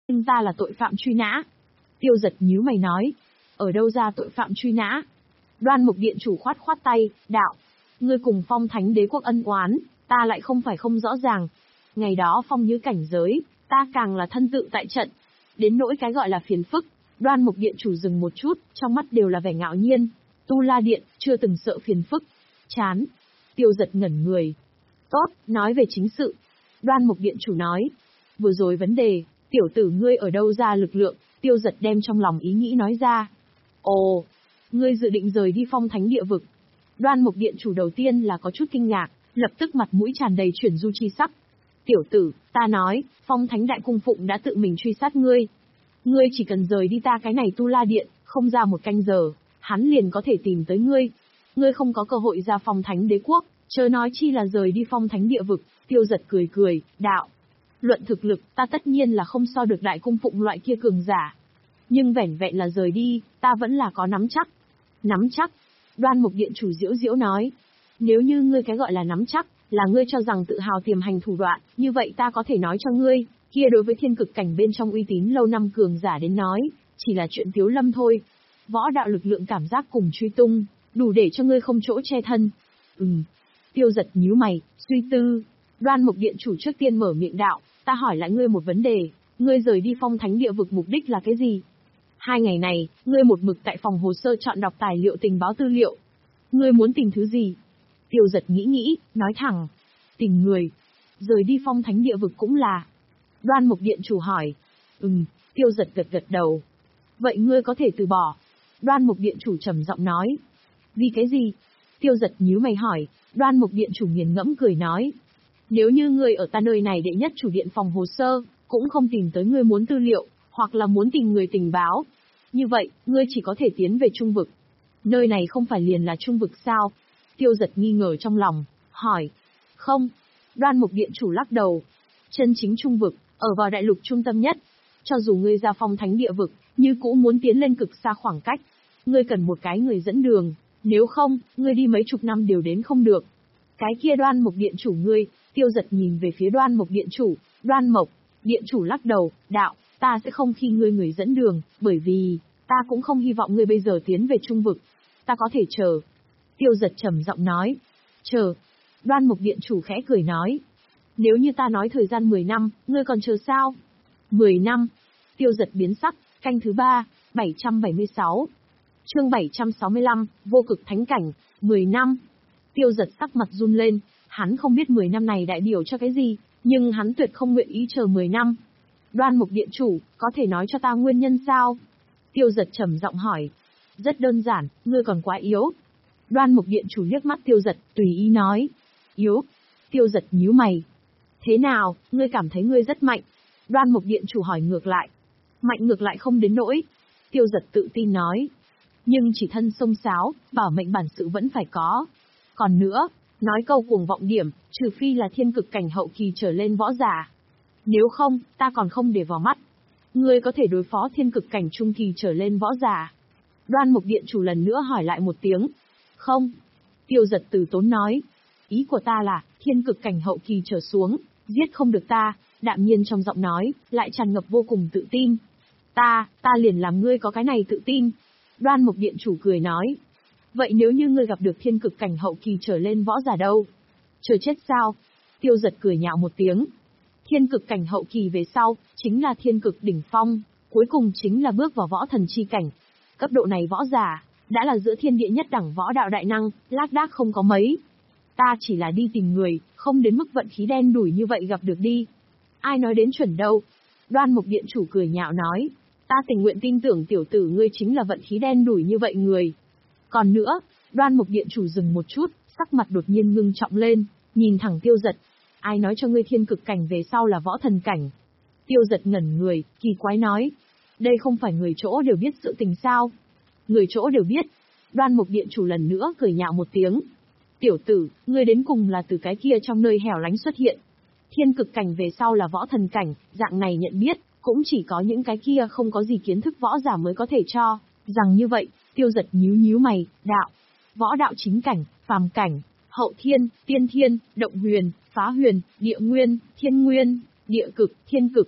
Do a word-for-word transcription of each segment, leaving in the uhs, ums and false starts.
Nhưng ta là tội phạm truy nã. Tiêu Giật nhíu mày nói. Ở đâu ra tội phạm truy nã? Đoan Mục Điện chủ khoát khoát tay, đạo. Ngươi cùng Phong Thánh Đế quốc ân oán, ta lại không phải không rõ ràng. Ngày đó Phong Như cảnh giới, ta càng là thân tự tại trận. Đến nỗi cái gọi là phiền phức, Đoan Mục Điện chủ dừng một chút, trong mắt đều là vẻ ngạo nhiên. Tu La Điện, chưa từng sợ phiền phức. Chán. Tiêu Giật ngẩn người. Tốt, nói về chính sự. Đoan Mục Điện chủ nói. Vừa rồi vấn đề, tiểu tử ngươi ở đâu ra lực lượng, Tiêu Giật đem trong lòng ý nghĩ nói ra. Ồ, ngươi dự định rời đi Phong Thánh địa vực. Đoan Mục Điện chủ đầu tiên là có chút kinh ngạc, lập tức mặt mũi tràn đầy chuyển du chi sắc. Tiểu tử, ta nói, Phong Thánh đại cung phụng đã tự mình truy sát ngươi. Ngươi chỉ cần rời đi ta cái này Tu La Điện, không ra một canh giờ, hắn liền có thể tìm tới ngươi. Ngươi không có cơ hội ra Phong Thánh đế quốc, chớ nói chi là rời đi Phong Thánh địa vực. Tiêu Giật cười cười, đạo. Luận thực lực, ta tất nhiên là không so được đại cung phụng loại kia cường giả. Nhưng vẻn vẹn là rời đi, ta vẫn là có nắm chắc. Nắm chắc? Đoan Mục Điện chủ diễu diễu nói. Nếu như ngươi cái gọi là nắm chắc, là ngươi cho rằng tự hào tiềm hành thủ đoạn, như vậy ta có thể nói cho ngươi, kia đối với thiên cực cảnh bên trong uy tín lâu năm cường giả đến nói, chỉ là chuyện tiếu lâm thôi. Võ đạo lực lượng cảm giác cùng truy tung, đủ để cho ngươi không chỗ che thân. Ừm. Tiêu Giật nhíu mày, suy tư. Đoan Mục Điện chủ trước tiên mở miệng đạo, ta hỏi lại ngươi một vấn đề, ngươi rời đi Phong Thánh địa vực mục đích là cái gì? Hai ngày này, ngươi một mực tại phòng hồ sơ chọn đọc tài liệu tình báo tư liệu. Ngươi muốn tìm thứ gì? Tiêu Giật nghĩ nghĩ, nói thẳng. Tìm người. Rời đi Phong Thánh địa vực cũng là. Đoan Mục Điện chủ hỏi. Ừm, Tiêu Giật gật gật đầu. Vậy ngươi có thể từ bỏ. Đoan Mục Điện chủ trầm giọng nói. Vì cái gì? Tiêu Giật nhíu mày hỏi. Đoan Mục Điện chủ nghiền ngẫm cười nói. Nếu như ngươi ở ta nơi này đệ nhất chủ điện phòng hồ sơ, cũng không tìm tới ngươi muốn tư liệu, hoặc là muốn tìm người tình báo. Như vậy, ngươi chỉ có thể tiến về Trung vực. Nơi này không phải liền là Trung vực sao? Tiêu Giật nghi ngờ trong lòng, hỏi. Không. Đoan Mục Điện chủ lắc đầu. Chân chính Trung vực, ở vào đại lục trung tâm nhất. Cho dù ngươi ra Phong Thánh địa vực, như cũ muốn tiến lên cực xa khoảng cách. Ngươi cần một cái người dẫn đường, nếu không, ngươi đi mấy chục năm đều đến không được. Cái kia Đoan Mục Điện chủ ngươi, Tiêu Giật nhìn về phía Đoan Mục Điện chủ, Đoan Mộc, Điện chủ lắc đầu, đạo, ta sẽ không khi ngươi người dẫn đường, bởi vì, ta cũng không hy vọng ngươi bây giờ tiến về Trung vực. Ta có thể chờ. Tiêu Giật trầm giọng nói. Chờ. Đoan Mục Điện chủ khẽ cười nói. Nếu như ta nói thời gian mười năm, ngươi còn chờ sao? mười năm. Tiêu Giật biến sắc, canh thứ ba, bảy trăm bảy mươi sáu. Chương bảy trăm sáu mươi lăm, vô cực thánh cảnh, mười năm. Tiêu Giật sắc mặt run lên, hắn không biết mười năm này đại biểu cho cái gì, nhưng hắn tuyệt không nguyện ý chờ mười năm. Đoan Mục Điện chủ, có thể nói cho ta nguyên nhân sao? Tiêu Giật trầm giọng hỏi. Rất đơn giản, ngươi còn quá yếu. Đoan Mục Điện chủ liếc mắt Tiêu Giật, tùy ý nói. Yếu? Tiêu Giật nhíu mày. Thế nào, ngươi cảm thấy ngươi rất mạnh? Đoan Mục Điện chủ hỏi ngược lại. Mạnh ngược lại không đến nỗi. Tiêu Giật tự tin nói. Nhưng chỉ thân sông sáo, bảo mệnh bản sự vẫn phải có. Còn nữa, nói câu cuồng vọng điểm, trừ phi là thiên cực cảnh hậu kỳ trở lên võ giả. Nếu không, ta còn không để vào mắt. Ngươi có thể đối phó thiên cực cảnh trung kỳ trở lên võ giả. Đoan Mục Điện chủ lần nữa hỏi lại một tiếng. Không. Tiêu Giật từ tốn nói. Ý của ta là, thiên cực cảnh hậu kỳ trở xuống, giết không được ta, đạm nhiên trong giọng nói, lại tràn ngập vô cùng tự tin. Ta, ta liền làm ngươi có cái này tự tin. Đoan Mục Điện chủ cười nói. Vậy nếu như ngươi gặp được thiên cực cảnh hậu kỳ trở lên võ giả đâu? Chờ chết sao? Tiêu Giật cười nhạo một tiếng. Thiên cực cảnh hậu kỳ về sau, chính là thiên cực đỉnh phong, cuối cùng chính là bước vào võ thần chi cảnh. Cấp độ này võ giả, đã là giữa thiên địa nhất đẳng võ đạo đại năng, lác đác không có mấy. Ta chỉ là đi tìm người, không đến mức vận khí đen đủi như vậy gặp được đi. Ai nói đến chuẩn đâu? Đoan Mục Điện chủ cười nhạo nói. Ta tình nguyện tin tưởng tiểu tử ngươi chính là vận khí đen đủi như vậy người. Còn nữa, Đoan Mục Điện chủ dừng một chút, sắc mặt đột nhiên ngưng trọng lên, nhìn thẳng Tiêu Giật. Ai nói cho ngươi thiên cực cảnh về sau là võ thần cảnh? Tiêu Giật ngẩn người, kỳ quái nói. Đây không phải người chỗ đều biết sự tình sao? Người chỗ đều biết. Đoan Mục Điện chủ lần nữa cười nhạo một tiếng. Tiểu tử, ngươi đến cùng là từ cái kia trong nơi hẻo lánh xuất hiện. Thiên cực cảnh về sau là võ thần cảnh, dạng này nhận biết, cũng chỉ có những cái kia không có gì kiến thức võ giả mới có thể cho. Rằng như vậy, Tiêu Giật nhíu nhíu mày, đạo. Võ đạo chính cảnh, phàm cảnh, hậu thiên, tiên thiên, động huyền, phá huyền, địa nguyên, thiên nguyên, địa cực, thiên cực.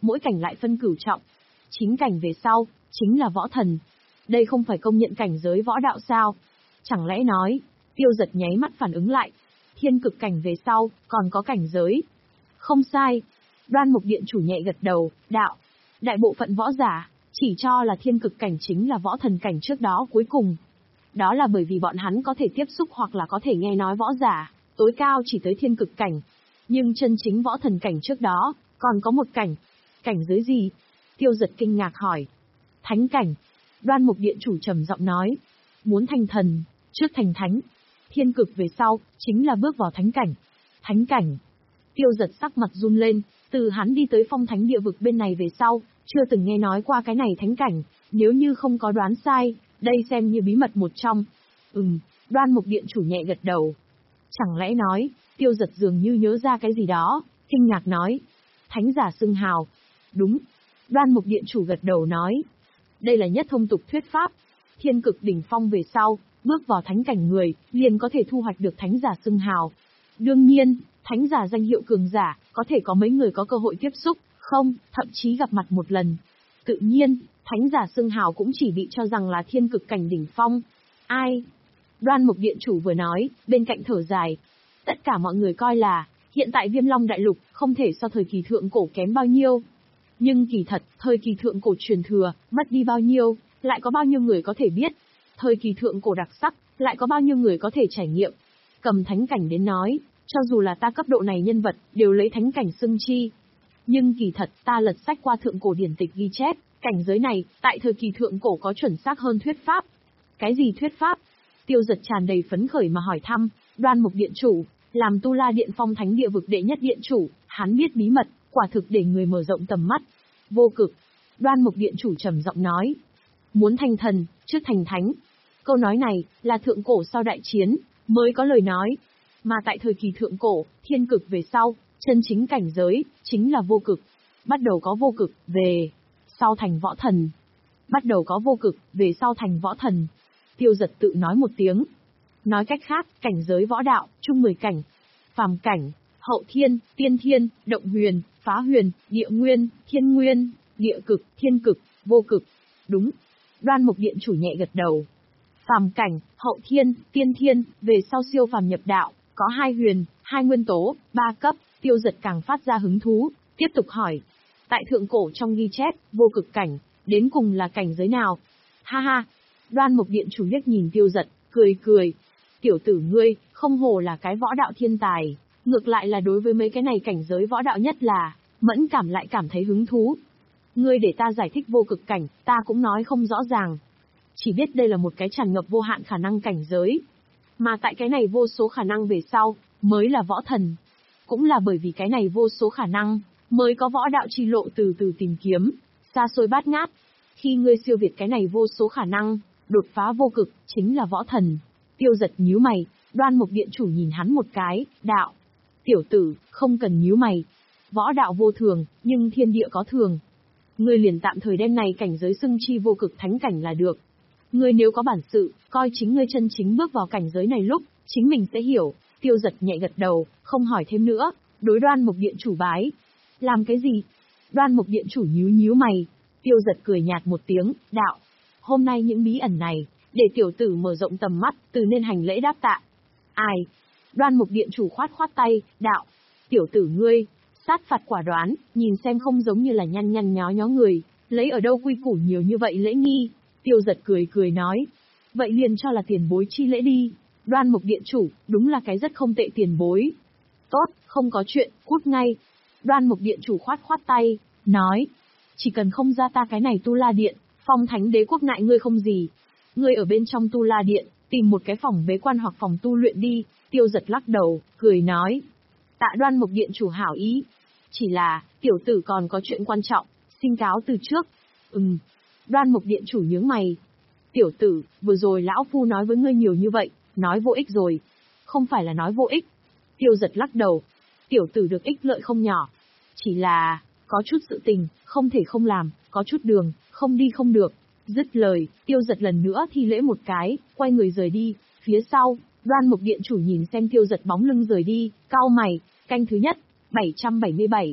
mỗi cảnh lại phân cửu trọng. Chính cảnh về sau, chính là võ thần. Đây không phải công nhận cảnh giới võ đạo sao? Chẳng lẽ nói, Tiêu Giật nháy mắt phản ứng lại. Thiên cực cảnh về sau, còn có cảnh giới. Không sai. Đoan Mục Điện chủ nhẹ gật đầu, đạo. Đại bộ phận võ giả, chỉ cho là thiên cực cảnh chính là võ thần cảnh trước đó cuối cùng. Đó là bởi vì bọn hắn có thể tiếp xúc hoặc là có thể nghe nói võ giả, tối cao chỉ tới thiên cực cảnh. Nhưng chân chính võ thần cảnh trước đó, còn có một cảnh. Cảnh giới gì? Tiêu Giật kinh ngạc hỏi. Thánh cảnh. Đoan Mục Điện chủ trầm giọng nói. Muốn thành thần, trước thành thánh. Thiên cực về sau, chính là bước vào thánh cảnh. Thánh cảnh. Tiêu Giật sắc mặt run lên, từ hắn đi tới phong thánh địa vực bên này về sau, chưa từng nghe nói qua cái này thánh cảnh, nếu như không có đoán sai, đây xem như bí mật một trong. Ừm, Đoan Mục Điện chủ nhẹ gật đầu. Chẳng lẽ nói, Tiêu Giật dường như nhớ ra cái gì đó, kinh ngạc nói. Thánh giả xưng hào. Đúng. Đoan Mục Điện chủ gật đầu nói. Đây là nhất thông tục thuyết pháp. Thiên cực đỉnh phong về sau, bước vào thánh cảnh người, liền có thể thu hoạch được thánh giả xưng hào. Đương nhiên, thánh giả danh hiệu cường giả, có thể có mấy người có cơ hội tiếp xúc, không, thậm chí gặp mặt một lần. Tự nhiên, thánh giả xưng hào cũng chỉ bị cho rằng là thiên cực cảnh đỉnh phong. Ai? Đoan Mục Điện chủ vừa nói, bên cạnh thở dài. Tất cả mọi người coi là, hiện tại Viêm Long Đại Lục, không thể so thời kỳ thượng cổ kém bao nhiêu. Nhưng kỳ thật, thời kỳ thượng cổ truyền thừa, mất đi bao nhiêu, lại có bao nhiêu người có thể biết. Thời kỳ thượng cổ đặc sắc, lại có bao nhiêu người có thể trải nghiệm. Cầm thánh cảnh đến nói, cho dù là ta cấp độ này nhân vật, đều lấy thánh cảnh xưng chi. Nhưng kỳ thật, ta lật sách qua thượng cổ điển tịch ghi chép, cảnh giới này, tại thời kỳ thượng cổ có chuẩn xác hơn thuyết pháp. Cái gì thuyết pháp? Tiêu Giật tràn đầy phấn khởi mà hỏi thăm. Đoan Mục Điện chủ, làm Tu La Điện phong thánh địa vực đệ nhất điện chủ, hắn biết bí mật, quả thực để người mở rộng tầm mắt. Vô cực. Đoan Mục Điện chủ trầm giọng nói. Muốn thành thần, trước thành thánh. Câu nói này, là thượng cổ sau đại chiến, mới có lời nói. Mà tại thời kỳ thượng cổ, thiên cực về sau, chân chính cảnh giới, chính là vô cực. Bắt đầu có vô cực, về sau thành võ thần. Bắt đầu có vô cực, về sau thành võ thần. Tiêu Giật tự nói một tiếng. Nói cách khác, cảnh giới võ đạo, chung mười cảnh. Phàm cảnh, hậu thiên, tiên thiên, động huyền, phá huyền, địa nguyên, thiên nguyên, địa cực, thiên cực, vô cực. Đúng. Đoan Mục Điện chủ nhẹ gật đầu. Phàm cảnh, hậu thiên, tiên thiên, về sau siêu phàm nhập đạo, có hai huyền, hai nguyên tố, ba cấp. Tiêu Giật càng phát ra hứng thú, tiếp tục hỏi. Tại thượng cổ trong ghi chép, vô cực cảnh, đến cùng là cảnh giới nào? Ha ha. Đoan Mục Điện chủ liếc nhìn Tiêu Giật, cười cười. Tiểu tử ngươi, không hổ là cái võ đạo thiên tài, ngược lại là đối với mấy cái này cảnh giới võ đạo nhất là, mẫn cảm lại cảm thấy hứng thú. Ngươi để ta giải thích vô cực cảnh, ta cũng nói không rõ ràng. Chỉ biết đây là một cái tràn ngập vô hạn khả năng cảnh giới. Mà tại cái này vô số khả năng về sau, mới là võ thần. Cũng là bởi vì cái này vô số khả năng, mới có võ đạo chi lộ từ từ tìm kiếm, xa xôi bát ngát. Khi ngươi siêu việt cái này vô số khả năng, đột phá vô cực, chính là võ thần. Tiêu Giật nhíu mày, Đoan Mục Điện chủ nhìn hắn một cái, đạo. Tiểu tử, không cần nhíu mày. Võ đạo vô thường, nhưng thiên địa có thường. Ngươi liền tạm thời đem này cảnh giới xưng chi vô cực thánh cảnh là được. Ngươi nếu có bản sự, coi chính ngươi chân chính bước vào cảnh giới này lúc, chính mình sẽ hiểu. Tiêu Giật nhẹ gật đầu, không hỏi thêm nữa, đối Đoan Mục Điện chủ bái. Làm cái gì? Đoan Mục Điện chủ nhíu nhíu mày. Tiêu Giật cười nhạt một tiếng, đạo. Hôm nay những bí ẩn này, để tiểu tử mở rộng tầm mắt, từ nên hành lễ đáp tạ. Ai? Đoan Mục Điện chủ khoát khoát tay, đạo. Tiểu tử ngươi, sát phạt quả đoán, nhìn xem không giống như là nhăn nhăn nhó nhó người, lấy ở đâu quy củ nhiều như vậy lễ nghi. Tiêu Giật cười cười nói. Vậy liền cho là tiền bối chi lễ đi. Đoan Mục Điện chủ, đúng là cái rất không tệ tiền bối. Tốt, không có chuyện, cút ngay. Đoan Mục Điện chủ khoát khoát tay, nói. Chỉ cần không ra ta cái này Tu La Điện, phong thánh đế quốc ngại ngươi không gì. Ngươi ở bên trong Tu La Điện, tìm một cái phòng bế quan hoặc phòng tu luyện đi. Tiêu Giật lắc đầu, cười nói. Tạ Đoan Mục Điện chủ hảo ý. Chỉ là, tiểu tử còn có chuyện quan trọng, xin cáo từ trước. Ừm. Đoan Mục Điện chủ nhướng mày. Tiểu tử, vừa rồi lão phu nói với ngươi nhiều như vậy, nói vô ích rồi. Không phải là nói vô ích. Tiêu Giật lắc đầu. Tiểu tử được ích lợi không nhỏ. Chỉ là, có chút sự tình, không thể không làm, có chút đường, không đi không được. Dứt lời, Tiêu Giật lần nữa thi lễ một cái, quay người rời đi. Phía sau, Đoan Mục Điện chủ nhìn xem Tiêu Giật bóng lưng rời đi, cau mày. Canh thứ nhất, bảy trăm bảy mươi bảy.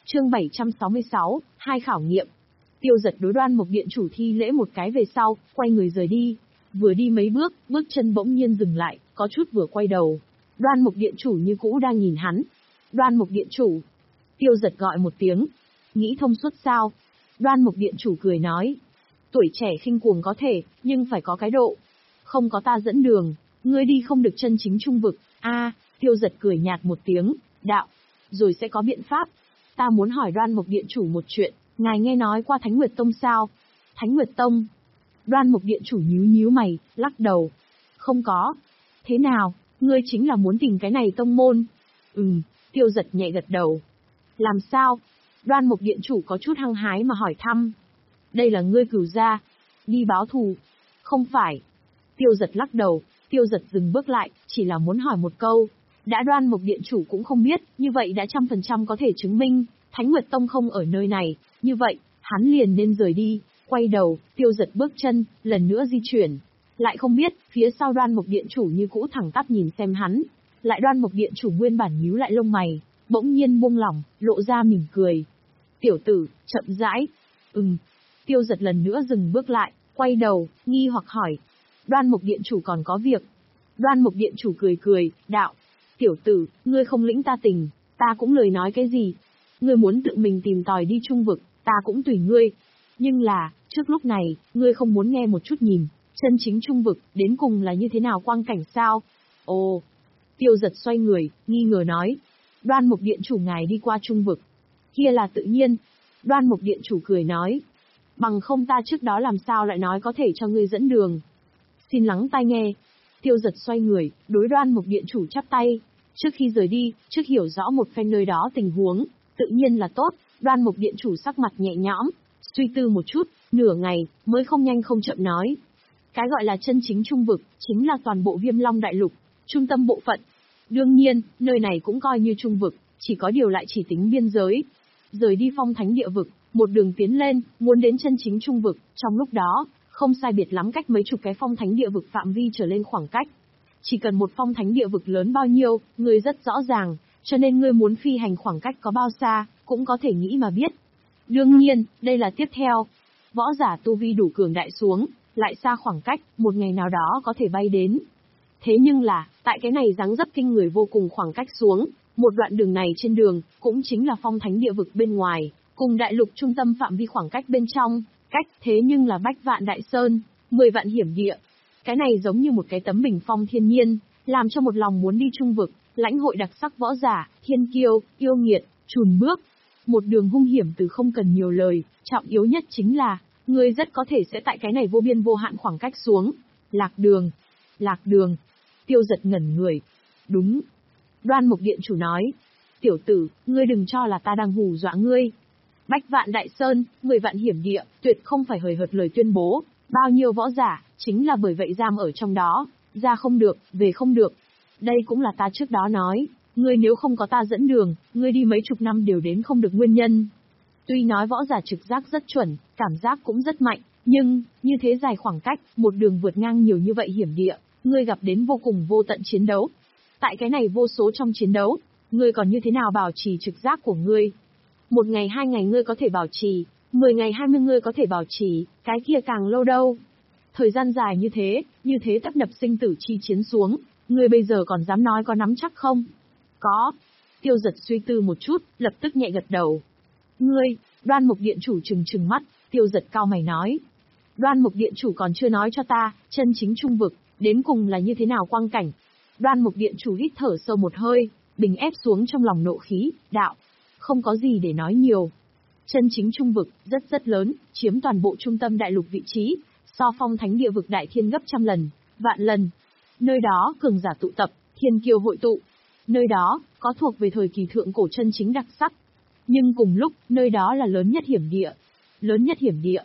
Chương bảy trăm sáu mươi sáu, hai khảo nghiệm. Tiêu Giật đối Đoan Mộc Điện chủ thi lễ một cái về sau, quay người rời đi. Vừa đi mấy bước, bước chân bỗng nhiên dừng lại, có chút vừa quay đầu. Đoan Mộc Điện chủ như cũ đang nhìn hắn. Đoan Mộc Điện chủ. Tiêu Giật gọi một tiếng. Nghĩ thông suốt sao? Đoan Mộc Điện chủ cười nói. Tuổi trẻ khinh cuồng có thể, nhưng phải có cái độ. Không có ta dẫn đường, ngươi đi không được chân chính trung vực. A, Tiêu Giật cười nhạt một tiếng, đạo. Rồi sẽ có biện pháp. Ta muốn hỏi Đoan Mộc Điện chủ một chuyện, ngài nghe nói qua Thánh Nguyệt Tông sao? Thánh Nguyệt Tông. Đoan Mộc Điện chủ nhíu nhíu mày, lắc đầu. Không có. Thế nào, ngươi chính là muốn tìm cái này tông môn? Ừm, Tiêu Giật nhẹ gật đầu. Làm sao? Đoan Mộc Điện chủ có chút hăng hái mà hỏi thăm. Đây là ngươi cửu gia. Đi báo thù. Không phải. Tiêu Giật lắc đầu, Tiêu Giật dừng bước lại, chỉ là muốn hỏi một câu. Đã Đoan Mộc Điện chủ cũng không biết, như vậy đã trăm phần trăm có thể chứng minh, Thánh Nguyệt Tông không ở nơi này, như vậy, hắn liền nên rời đi. Quay đầu, Tiêu Giật bước chân, lần nữa di chuyển. Lại không biết, phía sau Đoan Mộc Điện chủ như cũ thẳng tắp nhìn xem hắn. Lại Đoan Mộc Điện chủ nguyên bản nhíu lại lông mày, bỗng nhiên buông lỏng, lộ ra mỉm cười. Tiểu tử, chậm rãi. Ừm. Tiêu Giật lần nữa dừng bước lại, quay đầu, nghi hoặc hỏi. Đoan Mộc Điện chủ còn có việc. Đoan Mộc Điện chủ cười cười, đạo. Tiểu tử, ngươi không lĩnh ta tình, ta cũng lời nói cái gì. Ngươi muốn tự mình tìm tòi đi trung vực, ta cũng tùy ngươi. Nhưng là, trước lúc này, ngươi không muốn nghe một chút nhìn, chân chính trung vực, đến cùng là như thế nào quang cảnh sao? Ồ. Tiêu Giật xoay người, nghi ngờ nói. Đoan Mộc Điện chủ ngài đi qua trung vực. Kia là tự nhiên. Đoan Mộc Điện chủ cười nói. Bằng không ta trước đó làm sao lại nói có thể cho ngươi dẫn đường. Xin lắng tai nghe. Tiêu Giật xoay người, đối Đoan Mộc Điện chủ chắp tay. Trước khi rời đi, trước hiểu rõ một phen nơi đó tình huống, tự nhiên là tốt. Đoan Mộc Điện chủ sắc mặt nhẹ nhõm, suy tư một chút, nửa ngày, mới không nhanh không chậm nói. Cái gọi là chân chính trung vực, chính là toàn bộ Viêm Long Đại Lục, trung tâm bộ phận. Đương nhiên, nơi này cũng coi như trung vực, chỉ có điều lại chỉ tính biên giới. Rời đi Phong Thánh địa vực, một đường tiến lên, muốn đến chân chính trung vực, trong lúc đó, không sai biệt lắm cách mấy chục cái Phong Thánh địa vực phạm vi trở lên khoảng cách. Chỉ cần một Phong Thánh địa vực lớn bao nhiêu, ngươi rất rõ ràng, cho nên ngươi muốn phi hành khoảng cách có bao xa, cũng có thể nghĩ mà biết. Đương nhiên, đây là tiếp theo. Võ giả tu vi đủ cường đại xuống, lại xa khoảng cách, một ngày nào đó có thể bay đến. Thế nhưng là, tại cái này dáng dấp kinh người vô cùng khoảng cách xuống, một đoạn đường này trên đường, cũng chính là Phong Thánh địa vực bên ngoài, cùng đại lục trung tâm phạm vi khoảng cách bên trong, cách thế nhưng là bách vạn đại sơn, mười vạn hiểm địa. Cái này giống như một cái tấm bình phong thiên nhiên, làm cho một lòng muốn đi trung vực, lãnh hội đặc sắc võ giả, thiên kiêu, yêu nghiệt, chùn bước. Một đường hung hiểm từ không cần nhiều lời, trọng yếu nhất chính là, ngươi rất có thể sẽ tại cái này vô biên vô hạn khoảng cách xuống. Lạc đường. Lạc đường. Tiêu Giật ngẩn người. Đúng. Đoan Mộc Điện chủ nói. Tiểu tử, ngươi đừng cho là ta đang hù dọa ngươi. Bách vạn đại sơn, mười vạn hiểm địa, tuyệt không phải hời hợt lời tuyên bố. Bao nhiêu võ giả, chính là bởi vậy giam ở trong đó, ra không được, về không được. Đây cũng là ta trước đó nói, ngươi nếu không có ta dẫn đường, ngươi đi mấy chục năm đều đến không được nguyên nhân. Tuy nói võ giả trực giác rất chuẩn, cảm giác cũng rất mạnh, nhưng, như thế dài khoảng cách, một đường vượt ngang nhiều như vậy hiểm địa, ngươi gặp đến vô cùng vô tận chiến đấu. Tại cái này vô số trong chiến đấu, ngươi còn như thế nào bảo trì trực giác của ngươi? Một ngày hai ngày ngươi có thể bảo trì, mười ngày hai mươi ngươi có thể bảo trì, cái kia càng lâu đâu. Thời gian dài như thế, như thế tấp nập sinh tử chi chiến xuống, ngươi bây giờ còn dám nói có nắm chắc không? Có. Tiêu Giật suy tư một chút, lập tức nhẹ gật đầu. Ngươi, Đoan Mộc Điện chủ trừng trừng mắt, Tiêu Giật cao mày nói. Đoan Mộc Điện chủ còn chưa nói cho ta, chân chính trung vực, đến cùng là như thế nào quang cảnh. Đoan Mộc Điện chủ hít thở sâu một hơi, bình ép xuống trong lòng nộ khí, đạo. Không có gì để nói nhiều. Chân chính trung vực, rất rất lớn, chiếm toàn bộ trung tâm đại lục vị trí, so Phong Thánh địa vực đại thiên gấp trăm lần, vạn lần. Nơi đó, cường giả tụ tập, thiên kiêu hội tụ. Nơi đó, có thuộc về thời kỳ thượng cổ chân chính đặc sắc. Nhưng cùng lúc, nơi đó là lớn nhất hiểm địa. Lớn nhất hiểm địa.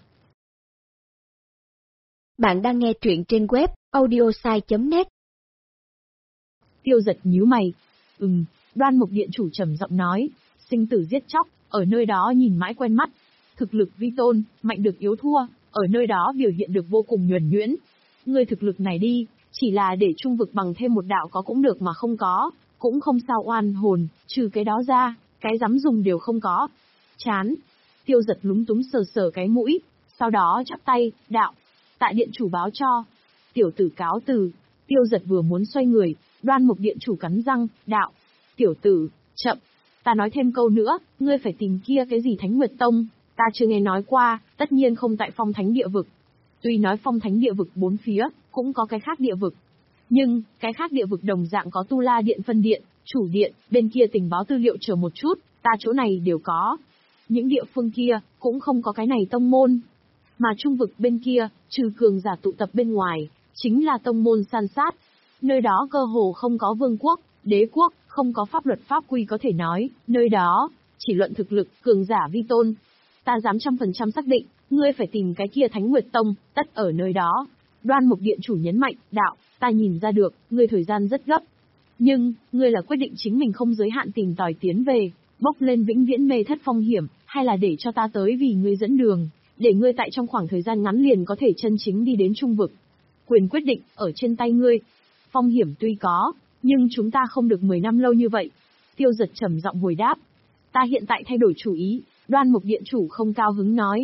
Bạn đang nghe truyện trên web audiosai chấm net. Tiêu Giật nhíu mày. Ừm, Đoan Mộc Điện chủ trầm giọng nói, sinh tử giết chóc, ở nơi đó nhìn mãi quen mắt. Thực lực vi tôn, mạnh được yếu thua, ở nơi đó biểu hiện được vô cùng nhuần nhuyễn. Ngươi thực lực này đi, chỉ là để trung vực bằng thêm một đạo có cũng được mà không có, cũng không sao oan hồn, trừ cái đó ra, cái dám dùng đều không có. Chán. Tiêu Giật lúng túng sờ sờ cái mũi, sau đó chắp tay, đạo. Tại điện chủ báo cho. Tiểu tử cáo từ. Tiêu Giật vừa muốn xoay người, Đoan Mục điện chủ cắn răng, đạo. Tiểu tử, chậm. Ta nói thêm câu nữa, ngươi phải tìm kia cái gì Thánh Nguyệt Tông, ta chưa nghe nói qua, tất nhiên không tại Phong Thánh địa vực. Tuy nói Phong Thánh địa vực bốn phía, cũng có cái khác địa vực. Nhưng, cái khác địa vực đồng dạng có Tu La Điện phân điện, chủ điện, bên kia tình báo tư liệu chờ một chút, ta chỗ này đều có. Những địa phương kia, cũng không có cái này tông môn. Mà trung vực bên kia, trừ cường giả tụ tập bên ngoài, chính là tông môn san sát. Nơi đó cơ hồ không có vương quốc, đế quốc, không có pháp luật pháp quy có thể nói, nơi đó, chỉ luận thực lực, cường giả vi tôn. Ta dám trăm phần trăm xác định, ngươi phải tìm cái kia Thánh Nguyệt Tông, tất ở nơi đó. Đoan Mục điện chủ nhấn mạnh, đạo, ta nhìn ra được, ngươi thời gian rất gấp. Nhưng, ngươi là quyết định chính mình không giới hạn tìm tòi tiến về, bốc lên vĩnh viễn mê thất phong hiểm, hay là để cho ta tới vì ngươi dẫn đường, để ngươi tại trong khoảng thời gian ngắn liền có thể chân chính đi đến trung vực. Quyền quyết định, ở trên tay ngươi. Phong hiểm tuy có, nhưng chúng ta không được mười năm lâu như vậy. Tiêu Giật trầm giọng hồi đáp. Ta hiện tại thay đổi chủ ý, Đoan Mục điện chủ không cao hứng nói.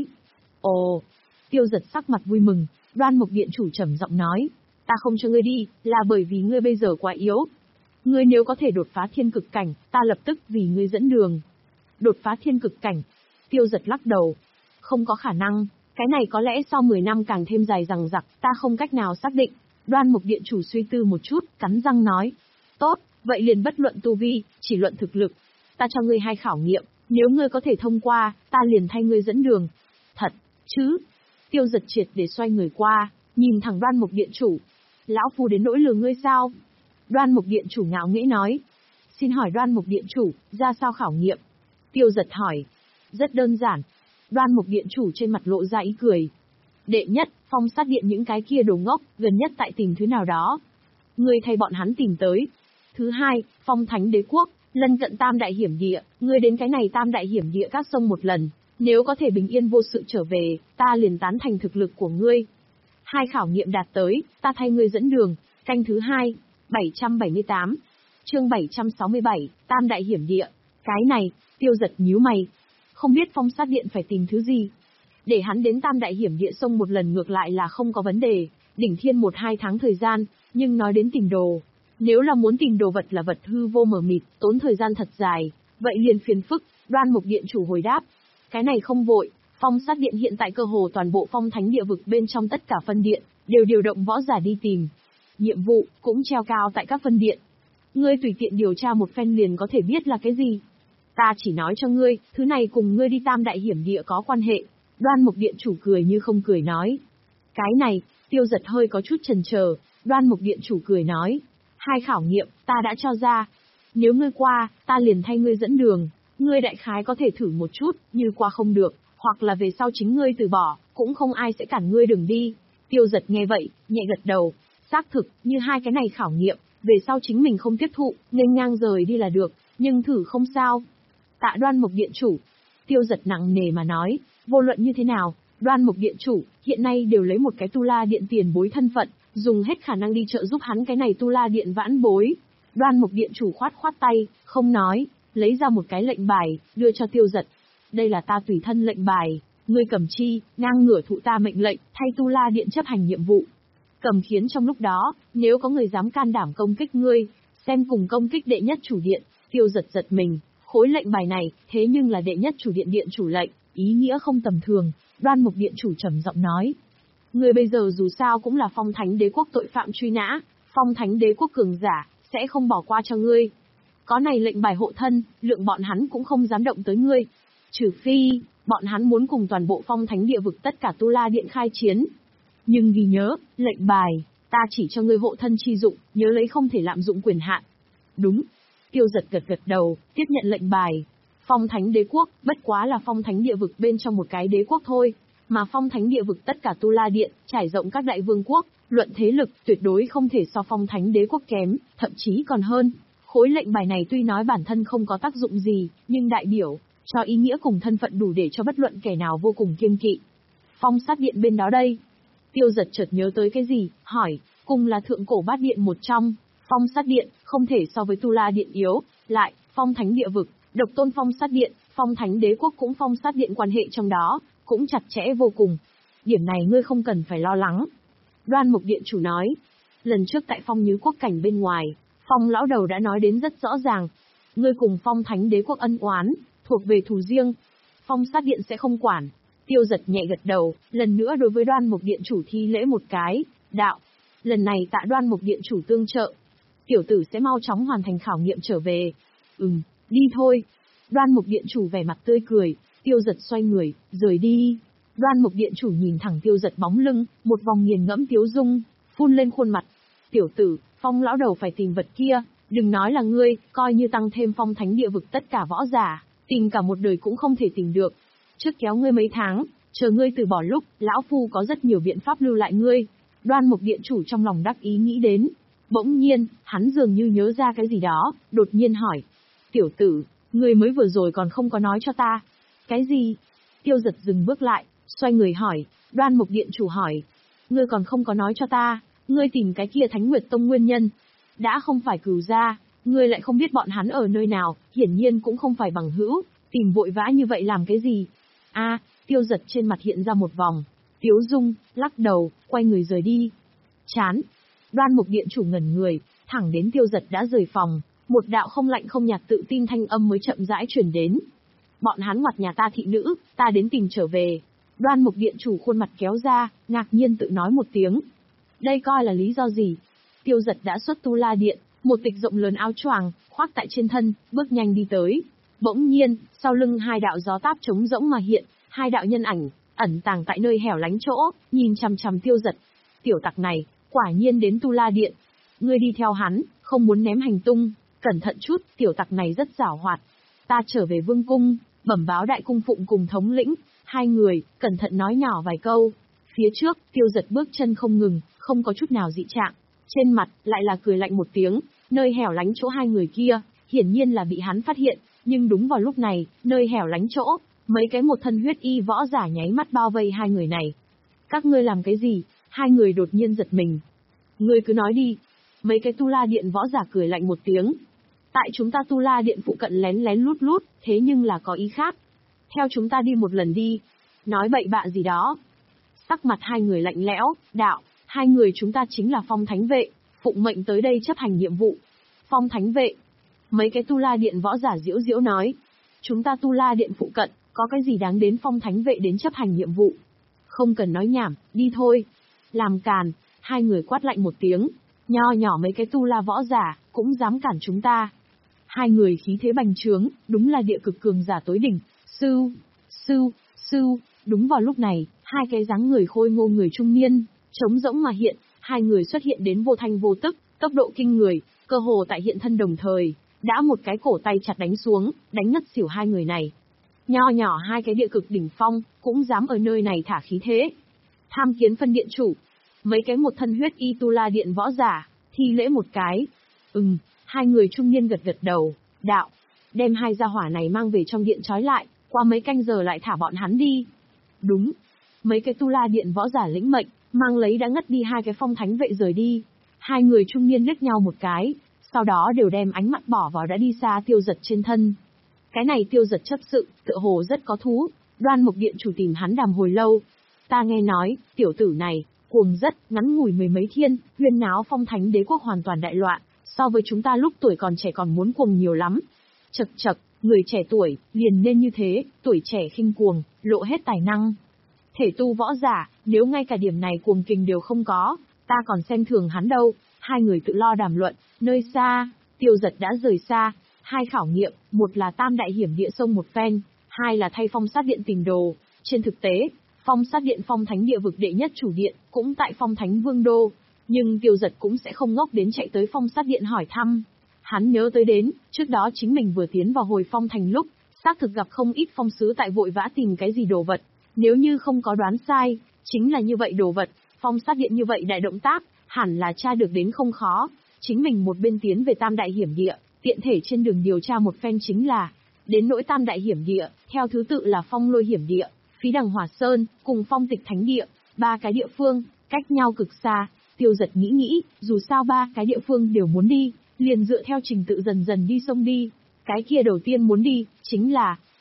Ồ, Tiêu Giật sắc mặt vui mừng, Đoan Mục điện chủ trầm giọng nói. Ta không cho ngươi đi, là bởi vì ngươi bây giờ quá yếu. Ngươi nếu có thể đột phá thiên cực cảnh, ta lập tức vì ngươi dẫn đường. Đột phá thiên cực cảnh. Tiêu Giật lắc đầu. Không có khả năng, cái này có lẽ sau mười năm càng thêm dài dằng dặc, ta không cách nào xác định. Đoan Mục điện chủ suy tư một chút, cắn răng nói. Tốt, vậy liền bất luận tu vi, chỉ luận thực lực. Ta cho ngươi hai khảo nghiệm, nếu ngươi có thể thông qua, ta liền thay ngươi dẫn đường. Thật, chứ? Tiêu Giật triệt để xoay người qua, nhìn thẳng Đoan Mục điện chủ. Lão phu đến nỗi lừa ngươi sao? Đoan Mục điện chủ ngạo nghễ nói. Xin hỏi Đoan Mục điện chủ, ra sao khảo nghiệm? Tiêu Giật hỏi. Rất đơn giản. Đoan Mục điện chủ trên mặt lộ ra ý cười. Đệ nhất, Phong Sát điện những cái kia đồ ngốc, gần nhất tại tìm thứ nào đó. Ngươi thay bọn hắn tìm tới. Thứ hai, Phong Thánh đế quốc, lân cận Tam đại hiểm địa, ngươi đến cái này Tam đại hiểm địa các sông một lần, nếu có thể bình yên vô sự trở về, ta liền tán thành thực lực của ngươi. Hai khảo nghiệm đạt tới, ta thay ngươi dẫn đường. Canh thứ hai, bảy trăm bảy mươi tám. Chương bảy trăm sáu mươi bảy, Tam đại hiểm địa. Cái này, Tiêu Giật nhíu mày. Không biết Phong Sát điện phải tìm thứ gì? Để hắn đến Tam đại hiểm địa sông một lần ngược lại là không có vấn đề, đỉnh thiên một hai tháng thời gian, nhưng nói đến tìm đồ, nếu là muốn tìm đồ vật là vật hư vô mờ mịt, tốn thời gian thật dài, vậy liền phiền phức. Đoan Mục điện chủ hồi đáp. Cái này không vội, Phong Sát điện hiện tại cơ hồ toàn bộ Phong Thánh địa vực bên trong tất cả phân điện, đều điều động võ giả đi tìm. Nhiệm vụ, cũng treo cao tại các phân điện. Ngươi tùy tiện điều tra một phen liền có thể biết là cái gì. Ta chỉ nói cho ngươi, thứ này cùng ngươi đi Tam đại hiểm địa có quan hệ. Đoan Mục điện chủ cười như không cười nói. Cái này, Tiêu Giật hơi có chút chần chờ. Đoan Mục điện chủ cười nói. Hai khảo nghiệm, ta đã cho ra. Nếu ngươi qua, ta liền thay ngươi dẫn đường. Ngươi đại khái có thể thử một chút, như qua không được, hoặc là về sau chính ngươi từ bỏ, cũng không ai sẽ cản ngươi đường đi. Tiêu Giật nghe vậy, nhẹ gật đầu. Xác thực, như hai cái này khảo nghiệm, về sau chính mình không tiếp thụ, nghênh ngang rời đi là được, nhưng thử không sao. Tạ Đoan Mục điện chủ. Tiêu Giật nặng nề mà nói, vô luận như thế nào, Đoan Mục điện chủ, hiện nay đều lấy một cái Tu La điện tiền bối thân phận, dùng hết khả năng đi trợ giúp hắn cái này Tu La điện vãn bối. Đoan Mục điện chủ khoát khoát tay, không nói, lấy ra một cái lệnh bài, đưa cho Tiêu Giật. Đây là ta tùy thân lệnh bài, ngươi cầm chi, ngang ngửa thụ ta mệnh lệnh, thay Tu La điện chấp hành nhiệm vụ. Cầm khiến trong lúc đó, nếu có người dám can đảm công kích ngươi, xem cùng công kích đệ nhất chủ điện. Tiêu Giật giật mình, khối lệnh bài này, thế nhưng là đệ nhất chủ điện điện chủ lệnh, ý nghĩa không tầm thường. Đoan Mục điện chủ trầm giọng nói. Ngươi bây giờ dù sao cũng là Phong Thánh đế quốc tội phạm truy nã, Phong Thánh đế quốc cường giả, sẽ không bỏ qua cho ngươi. Có này lệnh bài hộ thân, lượng bọn hắn cũng không dám động tới ngươi. Trừ phi, bọn hắn muốn cùng toàn bộ Phong Thánh địa vực tất cả Tu La điện khai chiến. Nhưng ghi nhớ, lệnh bài, ta chỉ cho ngươi hộ thân chi dụng, nhớ lấy không thể lạm dụng quyền hạn. Đúng. Tiêu Giật gật gật đầu, tiếp nhận lệnh bài. Phong Thánh đế quốc, bất quá là Phong Thánh địa vực bên trong một cái đế quốc thôi, mà Phong Thánh địa vực tất cả Tu La điện, trải rộng các đại vương quốc, luận thế lực, tuyệt đối không thể so Phong Thánh đế quốc kém, thậm chí còn hơn. Khối lệnh bài này tuy nói bản thân không có tác dụng gì, nhưng đại biểu cho ý nghĩa cùng thân phận đủ để cho bất luận kẻ nào vô cùng kiêng kỵ. Phong Sát điện bên đó đây. Tiêu Giật chợt nhớ tới cái gì, hỏi, cùng là thượng cổ bát điện một trong, Phong Sát điện không thể so với Tu La điện yếu, lại Phong Thánh địa vực, độc tôn Phong Sát điện, Phong Thánh Đế Quốc cũng Phong Sát Điện quan hệ trong đó, cũng chặt chẽ vô cùng. Điểm này ngươi không cần phải lo lắng. Đoan Mục Điện Chủ nói, lần trước tại Phong Nhứ Quốc cảnh bên ngoài, Phong lão đầu đã nói đến rất rõ ràng. Ngươi cùng Phong Thánh Đế Quốc ân oán, thuộc về thù riêng. Phong Sát Điện sẽ không quản. Tiêu Giật nhẹ gật đầu, lần nữa đối với Đoan Mục Điện Chủ thi lễ một cái, đạo. Lần này tạ Đoan Mục Điện Chủ tương trợ. Tiểu tử sẽ mau chóng hoàn thành khảo nghiệm trở về. Ừm, đi thôi. Đoan Mục Điện Chủ vẻ mặt tươi cười, Tiêu Giật xoay người, rời đi. Đoan Mục Điện Chủ nhìn thẳng Tiêu Giật bóng lưng, một vòng nghiền ngẫm tiếu dung, phun lên khuôn mặt. Tiểu tử, Phong lão đầu phải tìm vật kia, đừng nói là ngươi, coi như tăng thêm Phong Thánh địa vực tất cả võ giả, tìm cả một đời cũng không thể tìm được. Trước kéo ngươi mấy tháng, chờ ngươi từ bỏ lúc, lão phu có rất nhiều biện pháp lưu lại ngươi. Đoan Mục Điện Chủ trong lòng đắc ý nghĩ đến. Bỗng nhiên, hắn dường như nhớ ra cái gì đó, đột nhiên hỏi. Tiểu tử, ngươi mới vừa rồi còn không có nói cho ta. Cái gì? Tiêu Giật dừng bước lại, xoay người hỏi. Đoan Mục Điện Chủ hỏi. Ngươi còn không có nói cho ta, ngươi tìm cái kia Thánh Nguyệt Tông nguyên nhân. Đã không phải cửu gia, ngươi lại không biết bọn hắn ở nơi nào, hiển nhiên cũng không phải bằng hữu, tìm vội vã như vậy làm cái gì? A, à, Tiêu Giật trên mặt hiện ra một vòng tiếu dung, lắc đầu, quay người rời đi. Chán. Đoan Mục Điện Chủ ngẩn người, thẳng đến Tiêu Giật đã rời phòng, một đạo không lạnh không nhạt tự tin thanh âm mới chậm rãi truyền đến. Bọn hắn ngoặt nhà ta thị nữ, ta đến tìm trở về. Đoan Mục Điện Chủ khuôn mặt kéo ra, ngạc nhiên tự nói một tiếng. Đây coi là lý do gì? Tiêu Giật đã xuất Tu La Điện, một tịch rộng lớn áo choàng, khoác tại trên thân, bước nhanh đi tới. Bỗng nhiên, sau lưng hai đạo gió táp trống rỗng mà hiện, hai đạo nhân ảnh, ẩn tàng tại nơi hẻo lánh chỗ, nhìn chằm chằm Tiêu Giật. Tiểu tặc này, quả nhiên đến Tu La Điện. Ngươi đi theo hắn, không muốn ném hành tung, cẩn thận chút, tiểu tặc này rất giảo hoạt. Ta trở về vương cung, bẩm báo đại cung phụng cùng thống lĩnh, hai người, cẩn thận nói nhỏ vài câu. Phía trước, Tiêu Giật bước chân không ngừng, không có chút nào dị trạng. Trên mặt, lại là cười lạnh một tiếng, nơi hẻo lánh chỗ hai người kia, hiển nhiên là bị hắn phát hiện, nhưng đúng vào lúc này, nơi hẻo lánh chỗ, mấy cái một thân huyết y võ giả nháy mắt bao vây hai người này. Các ngươi làm cái gì? Hai người đột nhiên giật mình. Ngươi cứ nói đi. Mấy cái Tu La Điện võ giả cười lạnh một tiếng. Tại chúng ta Tu La Điện phụ cận lén lén lút lút, thế nhưng là có ý khác. Theo chúng ta đi một lần đi. Nói bậy bạ gì đó. Sắc mặt hai người lạnh lẽo, đạo, hai người chúng ta chính là Phong Thánh Vệ, phụng mệnh tới đây chấp hành nhiệm vụ. Phong Thánh Vệ. Mấy cái Tu La Điện võ giả diễu diễu nói. Chúng ta Tu La Điện phụ cận, có cái gì đáng đến Phong Thánh Vệ đến chấp hành nhiệm vụ. Không cần nói nhảm, đi thôi. Làm càn, hai người quát lạnh một tiếng. Nho nhỏ mấy cái Tu La võ giả, cũng dám cản chúng ta. Hai người khí thế bành trướng, đúng là địa cực cường giả tối đỉnh. Sưu, sưu, sưu. Đúng vào lúc này, hai cái dáng người khôi ngô người trung niên, trống rỗng mà hiện, hai người xuất hiện đến vô thanh vô tức, tốc độ kinh người, cơ hồ tại hiện thân đồng thời, đã một cái cổ tay chặt đánh xuống, đánh ngất xỉu hai người này. Nho nhỏ hai cái địa cực đỉnh phong, cũng dám ở nơi này thả khí thế. Tham Kiến Phân Điện Chủ. Mấy cái một thân huyết y Tu La Điện võ giả, thi lễ một cái. Ừm, hai người trung niên gật gật đầu, đạo, đem hai gia hỏa này mang về trong điện trói lại, qua mấy canh giờ lại thả bọn hắn đi. Đúng. Mấy cái Tu La Điện võ giả lĩnh mệnh, mang lấy đã ngất đi hai cái Phong Thánh Vệ rời đi. Hai người trung niên liếc nhau một cái, sau đó đều đem ánh mắt bỏ vào đã đi xa Tiêu Giật trên thân. Cái này Tiêu Giật chấp sự, tựa hồ rất có thú, Đoan Mục Điện Chủ tìm hắn đàm hồi lâu. Ta nghe nói, tiểu tử này, cuồng rất, ngắn ngủi mười mấy thiên, huyên náo Phong Thánh Đế Quốc hoàn toàn đại loạn, so với chúng ta lúc tuổi còn trẻ còn muốn cuồng nhiều lắm. Chậc chậc, người trẻ tuổi, liền nên như thế, tuổi trẻ khinh cuồng, lộ hết tài năng. Thể tu võ giả, nếu ngay cả điểm này cuồng kình đều không có, ta còn xem thường hắn đâu. Hai người tự lo đàm luận, nơi xa, Tiêu Giật đã rời xa, hai khảo nghiệm, một là tam đại hiểm địa sông một phen, hai là thay Phong Sát Điện tìm đồ. Trên thực tế, Phong Sát Điện Phong Thánh địa vực đệ nhất chủ điện, cũng tại Phong Thánh Vương Đô, nhưng Tiêu Giật cũng sẽ không ngốc đến chạy tới Phong Sát Điện hỏi thăm. Hắn nhớ tới đến, trước đó chính mình vừa tiến vào hồi Phong Thành lúc, xác thực gặp không ít phong sứ tại vội vã tìm cái gì đồ vật. Nếu như không có đoán sai, chính là như vậy đồ vật, Phong Sát Điện như vậy đại động tác, hẳn là tra được đến không khó. Chính mình một bên tiến về tam đại hiểm địa, tiện thể trên đường điều tra một phen chính là, đến nỗi tam đại hiểm địa, theo thứ tự là Phong Lôi hiểm địa, Phí Đằng Hỏa Sơn, cùng Phong Tịch Thánh địa, ba cái địa phương, cách nhau cực xa. Tiêu Giật nghĩ nghĩ, dù sao ba cái địa phương đều muốn đi, liền dựa theo trình tự dần dần đi sông đi. Cái kia đầu tiên muốn đi, chính là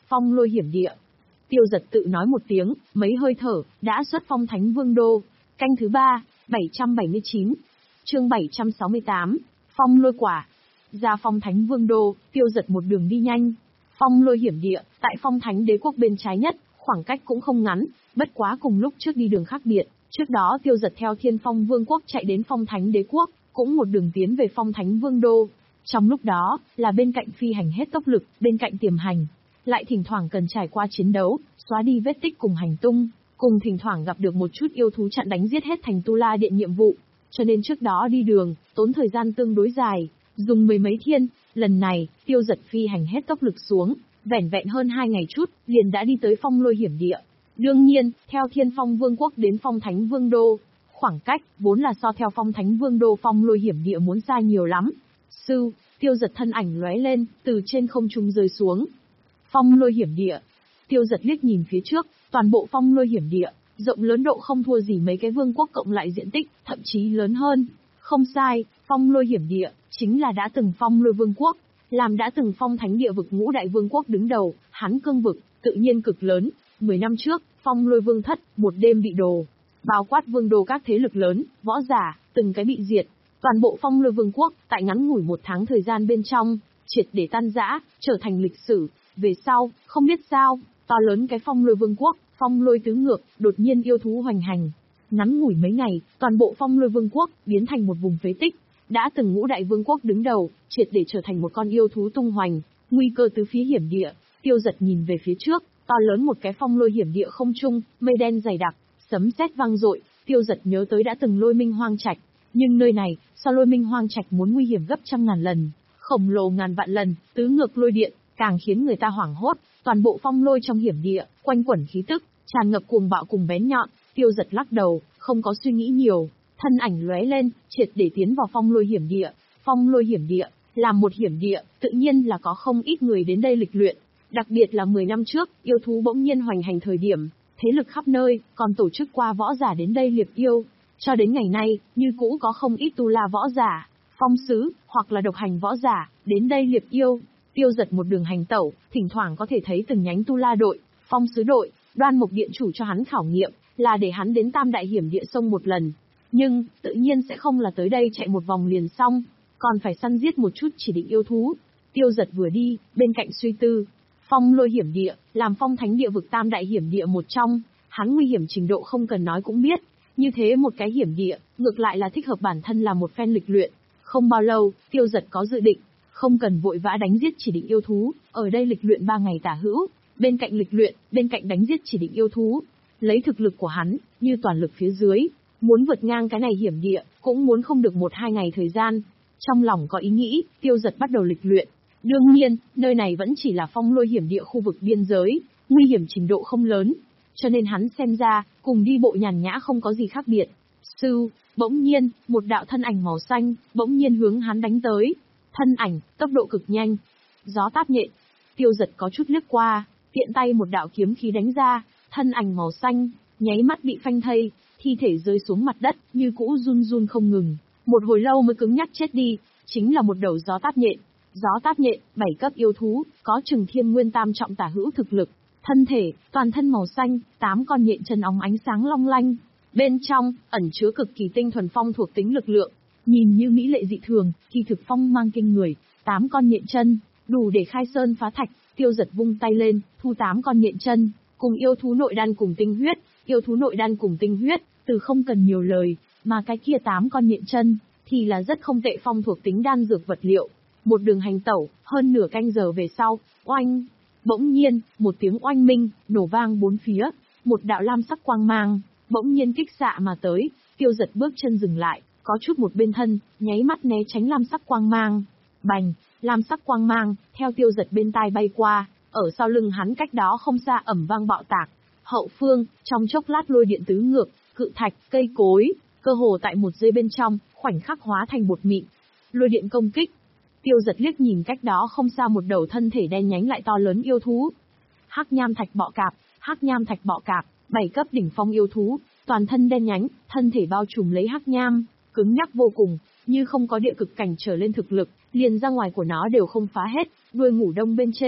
phong lôi hiểm địa. Tiêu Giật tự nói một tiếng, mấy hơi thở, đã xuất phong thánh vương đô. Canh thứ ba, bảy trăm bảy mươi chín. Chương bảy trăm sáu mươi tám, phong lôi quả. Ra phong thánh vương đô, Tiêu Giật một đường đi nhanh. Phong lôi hiểm địa, tại phong thánh đế quốc bên trái nhất, khoảng cách cũng không ngắn, bất quá cùng lúc trước đi đường khác biệt. Trước đó Tiêu Giật theo Thiên Phong Vương quốc chạy đến phong thánh đế quốc, cũng một đường tiến về phong thánh vương đô. Trong lúc đó, là bên cạnh phi hành hết tốc lực, bên cạnh tiềm hành. Lại thỉnh thoảng cần trải qua chiến đấu, xóa đi vết tích cùng hành tung, cùng thỉnh thoảng gặp được một chút yêu thú chặn đánh giết hết thành Tu La Điện nhiệm vụ. Cho nên trước đó đi đường, tốn thời gian tương đối dài, dùng mười mấy thiên. Lần này, Tiêu Giật phi hành hết tốc lực xuống, vẻn vẹn hơn hai ngày chút, liền đã đi tới phong lôi hiểm địa. Đương nhiên, theo Thiên Phong Vương quốc đến phong thánh vương đô, khoảng cách vốn là so theo phong thánh vương đô phong lôi hiểm địa muốn xa nhiều lắm. Sư, Tiêu Giật thân ảnh lóe lên, từ trên không trung rơi xuống. Phong lôi hiểm địa. Tiêu Giật liếc nhìn phía trước, toàn bộ phong lôi hiểm địa, rộng lớn độ không thua gì mấy cái vương quốc cộng lại diện tích, thậm chí lớn hơn. Không sai, phong lôi hiểm địa, chính là đã từng phong lôi vương quốc, làm đã từng phong thánh địa vực ngũ đại vương quốc đứng đầu, hắn cương vực, tự nhiên cực lớn. Mười năm trước, phong lôi vương thất, một đêm bị đổ, bao quát vương đô các thế lực lớn, võ giả, từng cái bị diệt. Toàn bộ phong lôi vương quốc, tại ngắn ngủi một tháng thời gian bên trong, triệt để tan rã, trở thành lịch sử. Về sau, không biết sao, to lớn cái phong lôi vương quốc, phong lôi tứ ngược, đột nhiên yêu thú hoành hành. Ngắn ngủi mấy ngày, toàn bộ phong lôi vương quốc, biến thành một vùng phế tích. Đã từng ngũ đại vương quốc đứng đầu, triệt để trở thành một con yêu thú tung hoành, nguy cơ tứ phía hiểm địa. Tiêu Giật nhìn về phía trước, to lớn một cái phong lôi hiểm địa không trung, mây đen dày đặc, sấm sét vang dội. Tiêu Giật nhớ tới đã từng Lôi Minh Hoang Trạch, nhưng nơi này, so Lôi Minh Hoang Trạch muốn nguy hiểm gấp trăm ngàn lần, khổng lồ ngàn vạn lần, tứ ngược lôi điện, càng khiến người ta hoảng hốt. Toàn bộ phong lôi trong hiểm địa, quanh quẩn khí tức, tràn ngập cuồng bạo cùng bén nhọn. Tiêu Giật lắc đầu, không có suy nghĩ nhiều, thân ảnh lóe lên, triệt để tiến vào phong lôi hiểm địa. Phong lôi hiểm địa, làm một hiểm địa, tự nhiên là có không ít người đến đây lịch luyện. Đặc biệt là mười năm trước, yêu thú bỗng nhiên hoành hành thời điểm, thế lực khắp nơi, còn tổ chức qua võ giả đến đây liệp yêu. Cho đến ngày nay, như cũ có không ít tu la võ giả, phong sứ, hoặc là độc hành võ giả, đến đây liệp yêu. Tiêu Giật một đường hành tẩu, thỉnh thoảng có thể thấy từng nhánh tu la đội, phong sứ đội. Đoan Mục Điện chủ cho hắn khảo nghiệm, là để hắn đến Tam Đại Hiểm Địa sông một lần. Nhưng, tự nhiên sẽ không là tới đây chạy một vòng liền xong, còn phải săn giết một chút chỉ định yêu thú. Tiêu Giật vừa đi, bên cạnh suy tư. Phong lôi hiểm địa, làm phong thánh địa vực Tam Đại Hiểm Địa một trong, hắn nguy hiểm trình độ không cần nói cũng biết. Như thế một cái hiểm địa, ngược lại là thích hợp bản thân là một phen lịch luyện. Không bao lâu, Tiêu Giật có dự định, không cần vội vã đánh giết chỉ định yêu thú, ở đây lịch luyện ba ngày tả hữu, bên cạnh lịch luyện, bên cạnh đánh giết chỉ định yêu thú. Lấy thực lực của hắn, như toàn lực phía dưới, muốn vượt ngang cái này hiểm địa, cũng muốn không được một hai ngày thời gian. Trong lòng có ý nghĩ, Tiêu Giật bắt đầu lịch luyện. Đương nhiên, nơi này vẫn chỉ là phong lôi hiểm địa khu vực biên giới, nguy hiểm trình độ không lớn, cho nên hắn xem ra, cùng đi bộ nhàn nhã không có gì khác biệt. Sư, bỗng nhiên, một đạo thân ảnh màu xanh, bỗng nhiên hướng hắn đánh tới. Thân ảnh, tốc độ cực nhanh. Gió táp nhện. Tiêu Giật có chút liếc qua, tiện tay một đạo kiếm khí đánh ra, thân ảnh màu xanh, nháy mắt bị phanh thây, thi thể rơi xuống mặt đất, như cũ run run không ngừng. Một hồi lâu mới cứng nhắc chết đi, chính là một đầu gió táp nhện. Gió táp nhện, bảy cấp yêu thú, có chừng thiên nguyên tam trọng tả hữu thực lực. Thân thể, toàn thân màu xanh, tám con nhện chân óng ánh sáng long lanh. Bên trong, ẩn chứa cực kỳ tinh thuần phong thuộc tính lực lượng. Nhìn như mỹ lệ dị thường, kỳ thực phong mang kinh người. Tám con nhện chân, đủ để khai sơn phá thạch. Tiêu Giật vung tay lên, thu tám con nhện chân, cùng yêu thú nội đan cùng tinh huyết. Yêu thú nội đan cùng tinh huyết, từ không cần nhiều lời, mà cái kia tám con nhện chân, thì là rất không tệ phong thuộc tính đan dược vật liệu. Một đường hành tẩu, hơn nửa canh giờ về sau, oanh. Bỗng nhiên, một tiếng oanh minh, nổ vang bốn phía, một đạo lam sắc quang mang, bỗng nhiên kích xạ mà tới. Tiêu Giật bước chân dừng lại, có chút một bên thân, nháy mắt né tránh lam sắc quang mang. Bành, lam sắc quang mang, theo Tiêu Giật bên tai bay qua, ở sau lưng hắn cách đó không xa ầm vang bạo tạc. Hậu phương, trong chốc lát lôi điện tứ ngược, cự thạch, cây cối, cơ hồ tại một giây bên trong, khoảnh khắc hóa thành bột mịn. Lôi điện công kích. Tiêu Giật liếc nhìn cách đó không xa một đầu thân thể đen nhánh lại to lớn yêu thú. Hắc nham thạch bọ cạp, hắc nham thạch bọ cạp, bảy cấp đỉnh phong yêu thú, toàn thân đen nhánh, thân thể bao trùm lấy hắc nham, cứng nhắc vô cùng, như không có địa cực cảnh trở lên thực lực, liền ra ngoài của nó đều không phá hết, đuôi ngủ đông bên trên,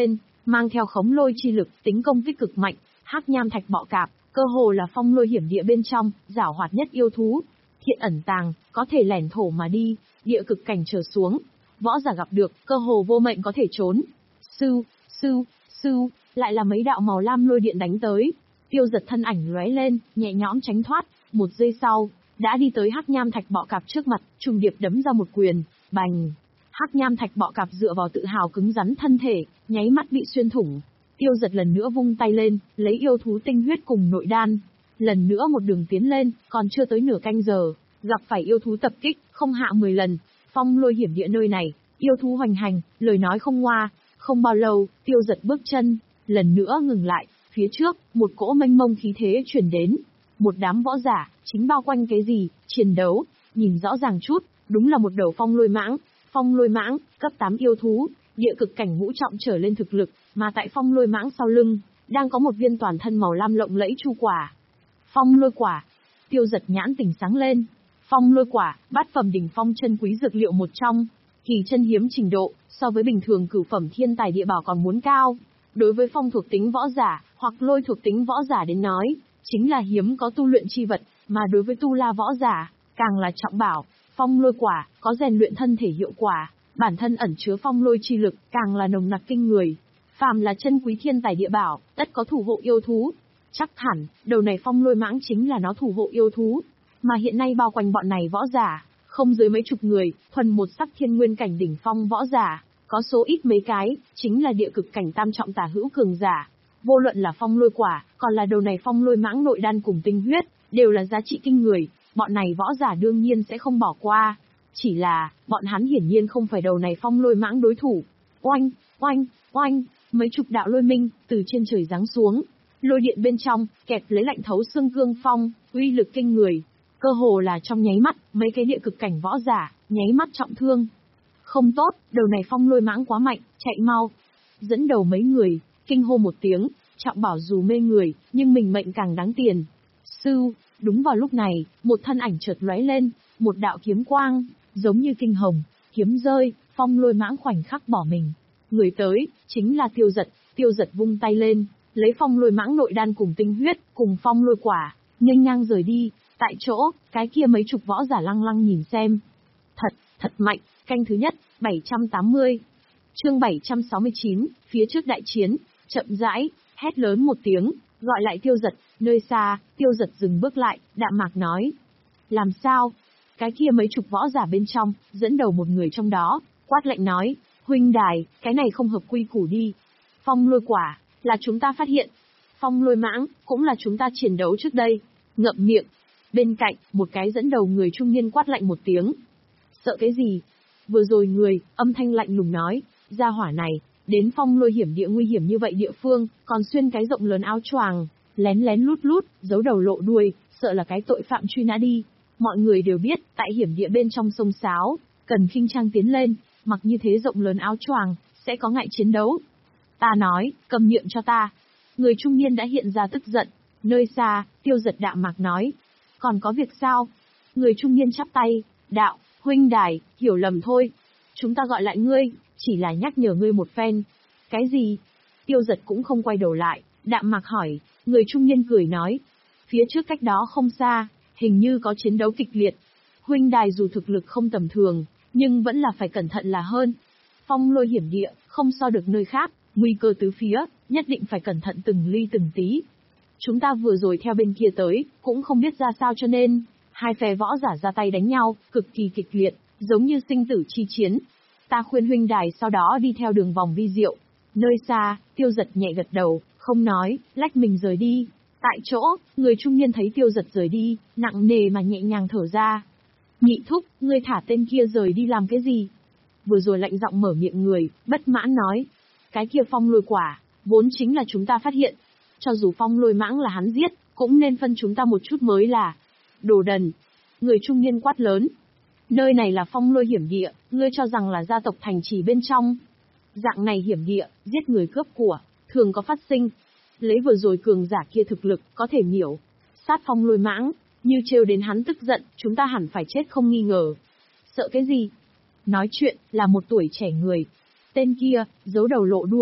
mang theo khống lôi chi lực, tính công kích cực mạnh, hắc nham thạch bọ cạp, cơ hồ là phong lôi hiểm địa bên trong, giảo hoạt nhất yêu thú. Thiện ẩn tàng, có thể lẻn thổ mà đi, địa cực cảnh trở xuống. Võ giả gặp được, cơ hồ vô mệnh có thể trốn. Sư, sư, sư, lại là mấy đạo màu lam lôi điện đánh tới. Tiêu Giật thân ảnh lóe lên, nhẹ nhõm tránh thoát, một giây sau, đã đi tới hắc nham thạch bọ cạp trước mặt, trùng điệp đấm ra một quyền, bành. Hắc nham thạch bọ cạp dựa vào tự hào cứng rắn thân thể, nháy mắt bị xuyên thủng. Tiêu Giật lần nữa vung tay lên, lấy yêu thú tinh huyết cùng nội đan, lần nữa một đường tiến lên, còn chưa tới nửa canh giờ, gặp phải yêu thú tập kích, không hạ mười lần. Phong lôi hiểm địa nơi này, yêu thú hoành hành, lời nói không ngoa. Không bao lâu, Tiêu Giật bước chân, lần nữa ngừng lại, phía trước, một cỗ mênh mông khí thế truyền đến. Một đám võ giả, chính bao quanh cái gì, chiến đấu, nhìn rõ ràng chút, đúng là một đầu phong lôi mãng. Phong lôi mãng, cấp tám yêu thú, địa cực cảnh ngũ trọng trở lên thực lực, mà tại phong lôi mãng sau lưng, đang có một viên toàn thân màu lam lộng lẫy chu quả. Phong lôi quả. Tiêu Giật nhãn tỉnh sáng lên. Phong lôi quả, bát phẩm đỉnh phong chân quý dược liệu một trong, kỳ chân hiếm trình độ, so với bình thường cửu phẩm thiên tài địa bảo còn muốn cao. Đối với phong thuộc tính võ giả, hoặc lôi thuộc tính võ giả đến nói, chính là hiếm có tu luyện chi vật, mà đối với tu la võ giả, càng là trọng bảo. Phong lôi quả, có rèn luyện thân thể hiệu quả, bản thân ẩn chứa phong lôi chi lực, càng là nồng nặc kinh người. Phàm là chân quý thiên tài địa bảo, tất có thủ hộ yêu thú. Chắc hẳn, đầu này phong lôi mãng chính là nó thủ hộ yêu thú. Mà hiện nay bao quanh bọn này võ giả, không dưới mấy chục người, thuần một sắc thiên nguyên cảnh đỉnh phong võ giả, có số ít mấy cái, chính là địa cực cảnh tam trọng tả hữu cường giả. Vô luận là phong lôi quả, còn là đầu này phong lôi mãng nội đan cùng tinh huyết, đều là giá trị kinh người, bọn này võ giả đương nhiên sẽ không bỏ qua. Chỉ là, bọn hắn hiển nhiên không phải đầu này phong lôi mãng đối thủ. Oanh, oanh, oanh, mấy chục đạo lôi minh, từ trên trời giáng xuống. Lôi điện bên trong, kẹp lấy lạnh thấu xương cương phong, uy lực kinh người. Cơ hồ là trong nháy mắt, mấy cái địa cực cảnh võ giả, nháy mắt trọng thương. Không tốt, đầu này phong lôi mãng quá mạnh, chạy mau. Dẫn đầu mấy người, kinh hô một tiếng, trọng bảo dù mê người, nhưng mình mệnh càng đáng tiền. Sư, đúng vào lúc này, một thân ảnh chợt lóe lên, một đạo kiếm quang, giống như kinh hồng, kiếm rơi, phong lôi mãng khoảnh khắc bỏ mình. Người tới, chính là Tiêu Giật, Tiêu Giật vung tay lên, lấy phong lôi mãng nội đan cùng tinh huyết, cùng phong lôi quả, nghênh ngang rời đi. Tại chỗ, cái kia mấy chục võ giả lăng lăng nhìn xem. Thật, thật mạnh, canh thứ nhất, bảy trăm tám mươi. Chương bảy trăm sáu mươi chín, phía trước đại chiến, chậm rãi, hét lớn một tiếng, gọi lại Tiêu Giật, nơi xa, Tiêu Giật dừng bước lại, đạm mạc nói. Làm sao? Cái kia mấy chục võ giả bên trong, dẫn đầu một người trong đó, quát lệnh nói, huynh đài, cái này không hợp quy củ đi. Phong lôi quả, là chúng ta phát hiện. Phong lôi mãng, cũng là chúng ta chiến đấu trước đây. Ngậm miệng. Bên cạnh, một cái dẫn đầu người trung niên quát lạnh một tiếng. Sợ cái gì? Vừa rồi người, âm thanh lạnh lùng nói, gia hỏa này, đến phong lôi hiểm địa nguy hiểm như vậy địa phương, còn xuyên cái rộng lớn áo choàng, lén lén lút lút, giấu đầu lộ đuôi, sợ là cái tội phạm truy nã đi. Mọi người đều biết, tại hiểm địa bên trong sông Sáo, cần khinh trang tiến lên, mặc như thế rộng lớn áo choàng, sẽ có ngại chiến đấu. Ta nói, cầm miệng cho ta. Người trung niên đã hiện ra tức giận, nơi xa, Tiêu Giật đạm mạc nói. Còn có việc sao? Người trung niên chắp tay, đạo, huynh đài, hiểu lầm thôi. Chúng ta gọi lại ngươi, chỉ là nhắc nhở ngươi một phen. Cái gì? Tiêu Giật cũng không quay đầu lại, đạm mạc hỏi, người trung niên cười nói. Phía trước cách đó không xa, hình như có chiến đấu kịch liệt. Huynh đài dù thực lực không tầm thường, nhưng vẫn là phải cẩn thận là hơn. Phong lôi hiểm địa, không so được nơi khác, nguy cơ tứ phía, nhất định phải cẩn thận từng ly từng tí. Chúng ta vừa rồi theo bên kia tới, cũng không biết ra sao cho nên, hai phe võ giả ra tay đánh nhau, cực kỳ kịch liệt, giống như sinh tử chi chiến. Ta khuyên huynh đài sau đó đi theo đường vòng vi diệu. Nơi xa, Tiêu Giật nhẹ gật đầu, không nói, lách mình rời đi. Tại chỗ, người trung niên thấy Tiêu Giật rời đi, nặng nề mà nhẹ nhàng thở ra. Nhị thúc, ngươi thả tên kia rời đi làm cái gì? Vừa rồi lạnh giọng mở miệng người, bất mãn nói. Cái kia phong lôi quả, vốn chính là chúng ta phát hiện. Cho dù phong lôi mãng là hắn giết, cũng nên phân chúng ta một chút mới là. Đồ đần. Người trung niên quát lớn. Nơi này là phong lôi hiểm địa, ngươi cho rằng là gia tộc thành trì bên trong. Dạng này hiểm địa, giết người cướp của, thường có phát sinh. Lấy vừa rồi cường giả kia thực lực, có thể miểu. Sát phong lôi mãng, như trêu đến hắn tức giận, chúng ta hẳn phải chết không nghi ngờ. Sợ cái gì? Nói chuyện, là một tuổi trẻ người. Tên kia, giấu đầu lộ đuôi,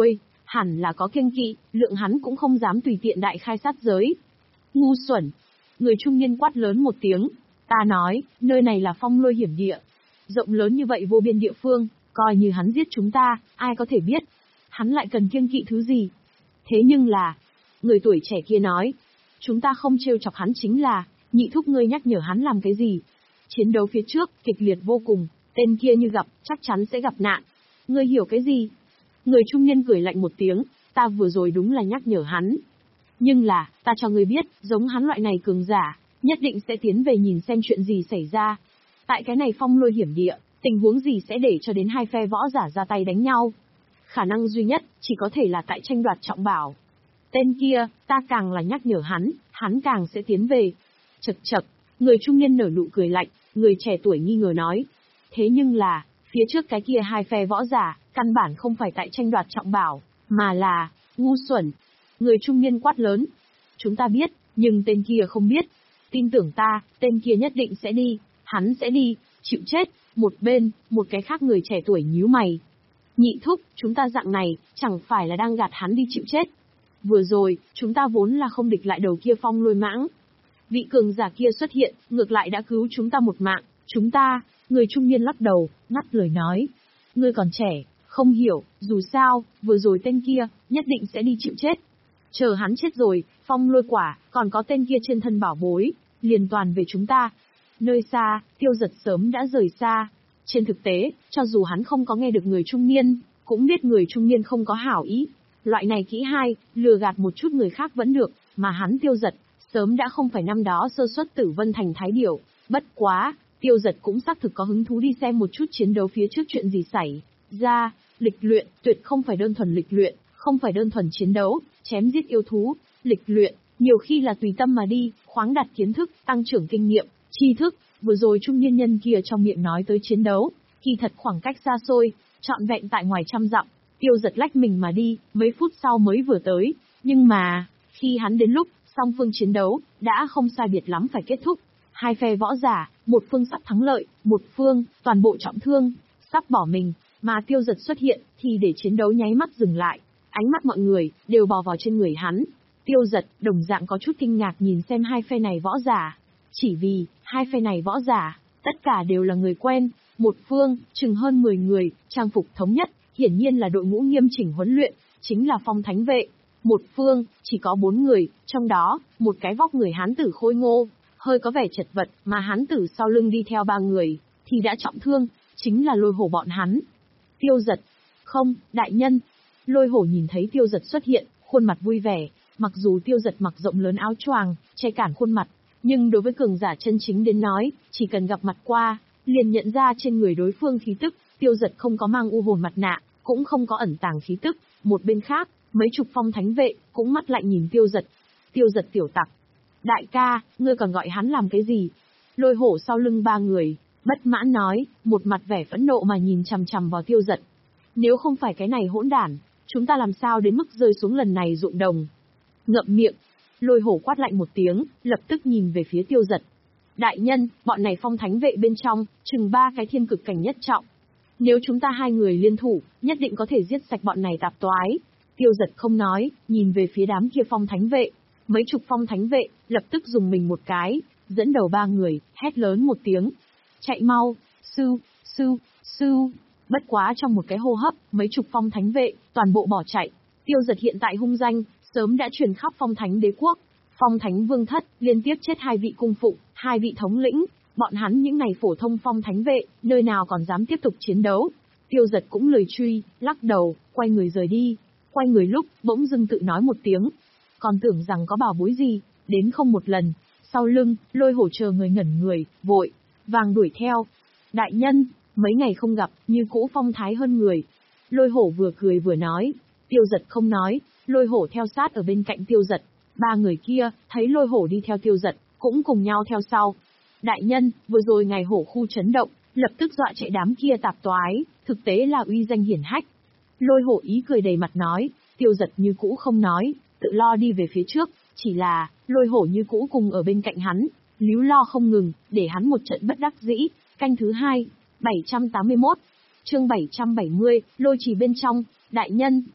Hẳn là có kiêng kỵ, lượng hắn cũng không dám tùy tiện đại khai sát giới. Ngu xuẩn! Người trung niên quát lớn một tiếng. Ta nói, nơi này là phong lôi hiểm địa. Rộng lớn như vậy vô biên địa phương, coi như hắn giết chúng ta, ai có thể biết. Hắn lại cần kiêng kỵ thứ gì? Thế nhưng là... Người tuổi trẻ kia nói. Chúng ta không trêu chọc hắn chính là, nhị thúc ngươi nhắc nhở hắn làm cái gì? Chiến đấu phía trước, kịch liệt vô cùng, tên kia như gặp, chắc chắn sẽ gặp nạn. Ngươi hiểu cái gì? Người trung niên cười lạnh một tiếng, ta vừa rồi đúng là nhắc nhở hắn. Nhưng là, ta cho ngươi biết, giống hắn loại này cường giả, nhất định sẽ tiến về nhìn xem chuyện gì xảy ra. Tại cái này phong lôi hiểm địa, tình huống gì sẽ để cho đến hai phe võ giả ra tay đánh nhau? Khả năng duy nhất, chỉ có thể là tại tranh đoạt trọng bảo. Tên kia, ta càng là nhắc nhở hắn, hắn càng sẽ tiến về. Chậc chậc, người trung niên nở nụ cười lạnh, người trẻ tuổi nghi ngờ nói. Thế nhưng là, phía trước cái kia hai phe võ giả, căn bản không phải tại tranh đoạt trọng bảo, mà là, ngu xuẩn. Người trung niên quát lớn. Chúng ta biết, nhưng tên kia không biết. Tin tưởng ta, tên kia nhất định sẽ đi, hắn sẽ đi, chịu chết. Một bên, một cái khác người trẻ tuổi nhíu mày. Nhị thúc, chúng ta dạng này, chẳng phải là đang gạt hắn đi chịu chết. Vừa rồi, chúng ta vốn là không địch lại đầu kia phong lôi mãng. Vị cường giả kia xuất hiện, ngược lại đã cứu chúng ta một mạng. Chúng ta, người trung niên lắc đầu, ngắt lời nói. Ngươi còn trẻ, không hiểu, dù sao, vừa rồi tên kia, nhất định sẽ đi chịu chết. Chờ hắn chết rồi, phong lôi quả, còn có tên kia trên thân bảo bối, liền toàn về chúng ta. Nơi xa, Tiêu Giật sớm đã rời xa. Trên thực tế, cho dù hắn không có nghe được người trung niên, cũng biết người trung niên không có hảo ý. Loại này kỹ hai, lừa gạt một chút người khác vẫn được, mà hắn Tiêu Giật, sớm đã không phải năm đó sơ suất Tử Vân Thành Thái Điểu. Bất quá, Tiêu Giật cũng xác thực có hứng thú đi xem một chút chiến đấu phía trước chuyện gì xảy ra. Lịch luyện, tuyệt không phải đơn thuần lịch luyện, không phải đơn thuần chiến đấu, chém giết yêu thú. Lịch luyện, nhiều khi là tùy tâm mà đi, khoáng đạt kiến thức, tăng trưởng kinh nghiệm, tri thức. Vừa rồi trung niên nhân kia trong miệng nói tới chiến đấu, kỳ thật khoảng cách xa xôi, trọn vẹn tại ngoài trăm dặm. Tiêu Giật lách mình mà đi, mấy phút sau mới vừa tới. Nhưng mà, khi hắn đến lúc, song phương chiến đấu, đã không sai biệt lắm phải kết thúc. Hai phe võ giả, một phương sắp thắng lợi, một phương, toàn bộ trọng thương, sắp bỏ mình, mà Tiêu Giật xuất hiện, thì để chiến đấu nháy mắt dừng lại. Ánh mắt mọi người, đều bò vào trên người hắn. Tiêu Giật, đồng dạng có chút kinh ngạc nhìn xem hai phe này võ giả. Chỉ vì, hai phe này võ giả, tất cả đều là người quen. Một phương, chừng hơn mười người, trang phục thống nhất, hiển nhiên là đội ngũ nghiêm chỉnh huấn luyện, chính là phong thánh vệ. Một phương, chỉ có bốn người, trong đó, một cái vóc người hán tử khôi ngô, hơi có vẻ chật vật, mà hán tử sau lưng đi theo ba người, thì đã trọng thương, chính là Lôi Hổ bọn hắn. Tiêu Giật. Không, đại nhân. Lôi Hổ nhìn thấy Tiêu Giật xuất hiện, khuôn mặt vui vẻ, mặc dù Tiêu Giật mặc rộng lớn áo choàng, che cản khuôn mặt, nhưng đối với cường giả chân chính đến nói, chỉ cần gặp mặt qua, liền nhận ra trên người đối phương khí tức. Tiêu Giật không có mang u hồn mặt nạ, cũng không có ẩn tàng khí tức. Một bên khác, mấy chục phong thánh vệ, cũng mắt lạnh nhìn Tiêu Giật. Tiêu Giật tiểu tặc. Đại ca, ngươi còn gọi hắn làm cái gì? Lôi Hổ sau lưng ba người, bất mãn nói, một mặt vẻ phẫn nộ mà nhìn chằm chằm vào Tiêu Giật. Nếu không phải cái này hỗn đản, chúng ta làm sao đến mức rơi xuống lần này ruộng đồng? Ngậm miệng. Lôi Hổ quát lạnh một tiếng, lập tức nhìn về phía Tiêu Giật. Đại nhân, bọn này phong thánh vệ bên trong, chừng ba cái thiên cực cảnh nhất trọng. Nếu chúng ta hai người liên thủ, nhất định có thể giết sạch bọn này tạp toái. Tiêu Giật không nói, nhìn về phía đám kia phong thánh vệ. Mấy chục phong thánh vệ, lập tức dùng mình một cái, dẫn đầu ba người, hét lớn một tiếng. Chạy mau, sư, sư, sư. Bất quá trong một cái hô hấp, mấy chục phong thánh vệ, toàn bộ bỏ chạy. Tiêu Giật hiện tại hung danh, sớm đã truyền khắp phong thánh đế quốc. Phong thánh vương thất, liên tiếp chết hai vị cung phụng, hai vị thống lĩnh. Bọn hắn những ngày phổ thông phong thánh vệ, nơi nào còn dám tiếp tục chiến đấu. Tiêu Giật cũng lười truy, lắc đầu, quay người rời đi. Quay người lúc, bỗng dưng tự nói một tiếng. Còn tưởng rằng có bảo bối gì, đến không một lần. Sau lưng, Lôi Hổ chờ người ngẩn người, vội, vàng đuổi theo. Đại nhân, mấy ngày không gặp, như cũ phong thái hơn người. Lôi Hổ vừa cười vừa nói. Tiêu Giật không nói, Lôi Hổ theo sát ở bên cạnh Tiêu Giật. Ba người kia, thấy Lôi Hổ đi theo Tiêu Giật, cũng cùng nhau theo sau. Đại nhân, vừa rồi ngày hổ khu chấn động, lập tức dọa chạy đám kia tạp toái, thực tế là uy danh hiển hách. Lôi Hổ ý cười đầy mặt nói, Tiêu Giật như cũ không nói, tự lo đi về phía trước, chỉ là, Lôi Hổ như cũ cùng ở bên cạnh hắn, líu lo không ngừng, để hắn một trận bất đắc dĩ. Canh thứ hai, bảy trăm tám mươi mốt, chương bảy trăm bảy mươi, Lôi Trì bên trong. Đại nhân,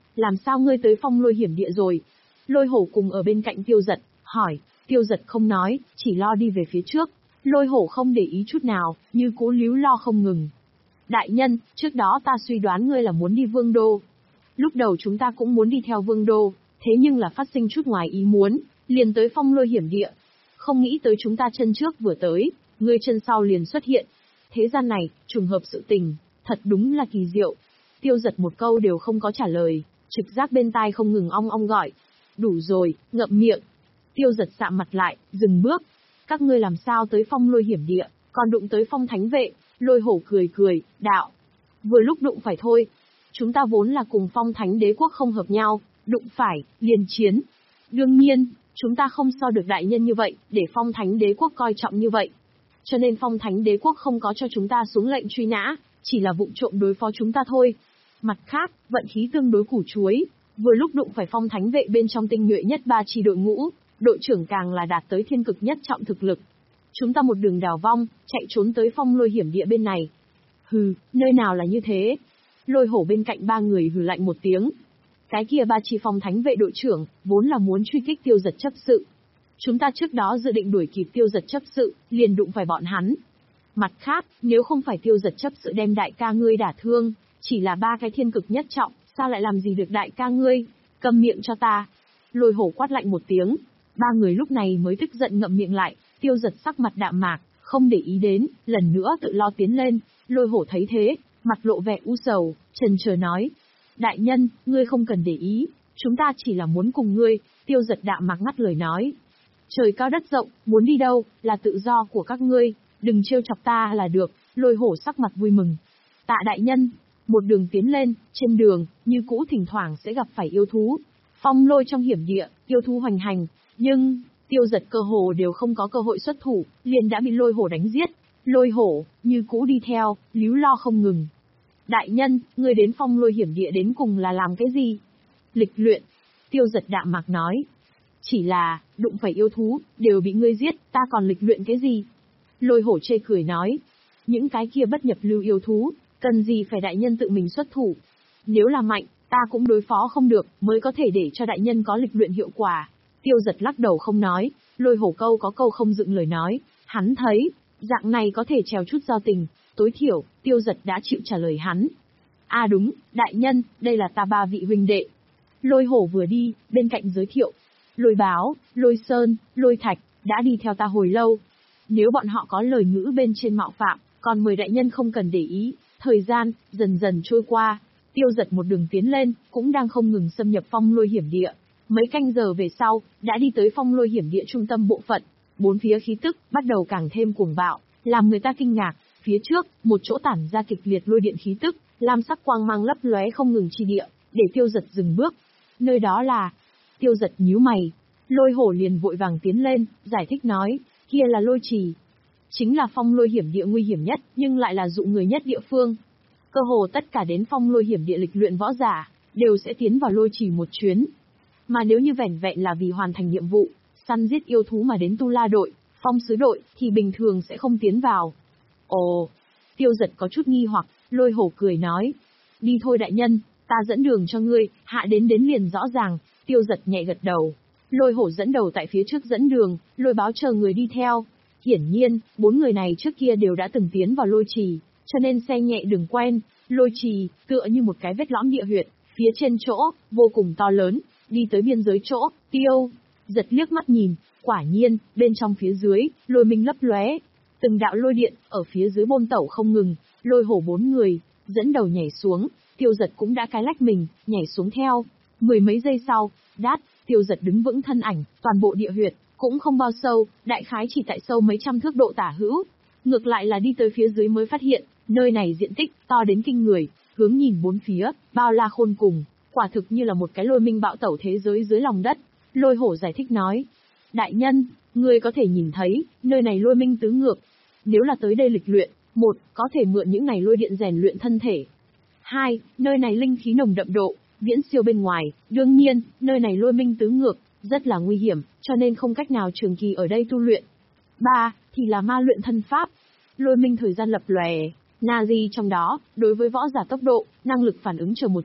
làm sao ngươi tới phong lôi hiểm địa rồi? Lôi hổ cùng ở bên cạnh Tiêu Giật, hỏi. Tiêu Giật không nói, chỉ lo đi về phía trước. Lôi hổ không để ý chút nào, như cũ líu lo không ngừng. Đại nhân, trước đó ta suy đoán ngươi là muốn đi Vương Đô. Lúc đầu chúng ta cũng muốn đi theo Vương Đô, thế nhưng là phát sinh chút ngoài ý muốn, liền tới phong lôi hiểm địa. Không nghĩ tới chúng ta chân trước vừa tới, ngươi chân sau liền xuất hiện. Thế gian này, trùng hợp sự tình, thật đúng là kỳ diệu. Tiêu Giật một câu đều không có trả lời, trực giác bên tai không ngừng ong ong gọi. Đủ rồi, ngậm miệng. Tiêu Giật sạm mặt lại, dừng bước. Các ngươi làm sao tới phong lôi hiểm địa, còn đụng tới phong thánh vệ? Lôi hổ cười cười, đạo. Vừa lúc đụng phải thôi. Chúng ta vốn là cùng phong thánh đế quốc không hợp nhau, đụng phải, liền chiến. Đương nhiên, chúng ta không so được đại nhân như vậy, để phong thánh đế quốc coi trọng như vậy. Cho nên phong thánh đế quốc không có cho chúng ta xuống lệnh truy nã, chỉ là vụng trộm đối phó chúng ta thôi. Mặt khác, vận khí tương đối củ chuối, vừa lúc đụng phải phong thánh vệ bên trong tinh nhuệ nhất ba chi đội ngũ, đội trưởng càng là đạt tới thiên cực nhất trọng thực lực. Chúng ta một đường đào vong, chạy trốn tới phong lôi hiểm địa bên này. Hừ, nơi nào là như thế? Lôi hổ bên cạnh ba người hừ lạnh một tiếng. Cái kia ba chi phong thánh vệ đội trưởng, vốn là muốn truy kích Tiêu Giật chấp sự. Chúng ta trước đó dự định đuổi kịp Tiêu Giật chấp sự, liền đụng phải bọn hắn. Mặt khác, nếu không phải Tiêu Giật chấp sự đem đại ca ngươi đả thương, chỉ là ba cái thiên cực nhất trọng, sao lại làm gì được đại ca ngươi? Câm miệng cho ta. Lôi hổ quát lạnh một tiếng. Ba người lúc này mới tức giận ngậm miệng lại. Tiêu Giật sắc mặt đạm mạc, không để ý đến, lần nữa tự lo tiến lên. Lôi hổ thấy thế, mặt lộ vẻ u sầu, chần chờ nói. Đại nhân, ngươi không cần để ý, chúng ta chỉ là muốn cùng ngươi. Tiêu Giật đạm mạc ngắt lời nói. Trời cao đất rộng, muốn đi đâu, là tự do của các ngươi, đừng trêu chọc ta là được. Lôi hổ sắc mặt vui mừng. Tạ đại nhân. Một đường tiến lên, trên đường, như cũ thỉnh thoảng sẽ gặp phải yêu thú. Phong lôi trong hiểm địa, yêu thú hoành hành, nhưng, Tiêu Giật cơ hồ đều không có cơ hội xuất thủ, liền đã bị lôi hổ đánh giết. Lôi hổ, như cũ đi theo, líu lo không ngừng. Đại nhân, ngươi đến phong lôi hiểm địa đến cùng là làm cái gì? Lịch luyện. Tiêu Giật đạm mạc nói. Chỉ là, đụng phải yêu thú, đều bị ngươi giết, ta còn lịch luyện cái gì? Lôi hổ chê cười nói. Những cái kia bất nhập lưu yêu thú, cần gì phải đại nhân tự mình xuất thủ? Nếu là mạnh, ta cũng đối phó không được, mới có thể để cho đại nhân có lịch luyện hiệu quả. Tiêu Giật lắc đầu không nói, lôi hổ câu có câu không dựng lời nói. Hắn thấy, dạng này có thể trèo chút giao tình, tối thiểu, Tiêu Giật đã chịu trả lời hắn. À đúng, đại nhân, đây là ta ba vị huynh đệ. Lôi hổ vừa đi, bên cạnh giới thiệu. Lôi báo, lôi sơn, lôi thạch, đã đi theo ta hồi lâu. Nếu bọn họ có lời ngữ bên trên mạo phạm, còn mời đại nhân không cần để ý. Thời gian, dần dần trôi qua, Tiêu Giật một đường tiến lên, cũng đang không ngừng xâm nhập phong lôi hiểm địa. Mấy canh giờ về sau, đã đi tới phong lôi hiểm địa trung tâm bộ phận. Bốn phía khí tức, bắt đầu càng thêm cuồng bạo, làm người ta kinh ngạc. Phía trước, một chỗ tản ra kịch liệt lôi điện khí tức, lam sắc quang mang lấp lóe không ngừng chi địa, để Tiêu Giật dừng bước. Nơi đó là... Tiêu Giật nhíu mày. Lôi hổ liền vội vàng tiến lên, giải thích nói, kia là lôi trì. Chính là phong lôi hiểm địa nguy hiểm nhất, nhưng lại là dụ người nhất địa phương. Cơ hồ tất cả đến phong lôi hiểm địa lịch luyện võ giả, đều sẽ tiến vào lôi trì một chuyến. Mà nếu như vẻn vẹn là vì hoàn thành nhiệm vụ, săn giết yêu thú mà đến Tu La đội, Phong Sứ đội, thì bình thường sẽ không tiến vào. Ồ, Tiêu Giật có chút nghi hoặc, lôi hổ cười nói. Đi thôi đại nhân, ta dẫn đường cho ngươi, hạ đến đến liền rõ ràng. Tiêu Giật nhẹ gật đầu. Lôi hổ dẫn đầu tại phía trước dẫn đường, lôi báo chờ người đi theo. Hiển nhiên, bốn người này trước kia đều đã từng tiến vào lôi trì, cho nên xe nhẹ đường quen. Lôi trì, tựa như một cái vết lõm địa huyệt, phía trên chỗ, vô cùng to lớn, đi tới biên giới chỗ, Tiêu Giật liếc mắt nhìn, quả nhiên, bên trong phía dưới, lôi minh lấp lóe. Từng đạo lôi điện, ở phía dưới bôn tẩu không ngừng, lôi hổ bốn người, dẫn đầu nhảy xuống, Tiêu Giật cũng đã cái lách mình, nhảy xuống theo. Mười mấy giây sau, đát, Tiêu Giật đứng vững thân ảnh, toàn bộ địa huyệt, cũng không bao sâu, đại khái chỉ tại sâu mấy trăm thước độ tả hữu. Ngược lại là đi tới phía dưới mới phát hiện, nơi này diện tích, to đến kinh người, hướng nhìn bốn phía, bao la khôn cùng, quả thực như là một cái lôi minh bạo tẩu thế giới dưới lòng đất. Lôi hổ giải thích nói, đại nhân, ngươi có thể nhìn thấy, nơi này lôi minh tứ ngược. Nếu là tới đây lịch luyện, một, có thể mượn những này lôi điện rèn luyện thân thể. Hai, nơi này linh khí nồng đậm độ, viễn siêu bên ngoài, đương nhiên, nơi này lôi minh tứ ngược, rất là nguy hiểm, cho nên không cách nào trường kỳ ở đây tu luyện. Ba, thì là ma luyện thân pháp. Lôi minh thời gian lập lòe, na di trong đó, đối với võ giả tốc độ, năng lực phản ứng chờ một chút,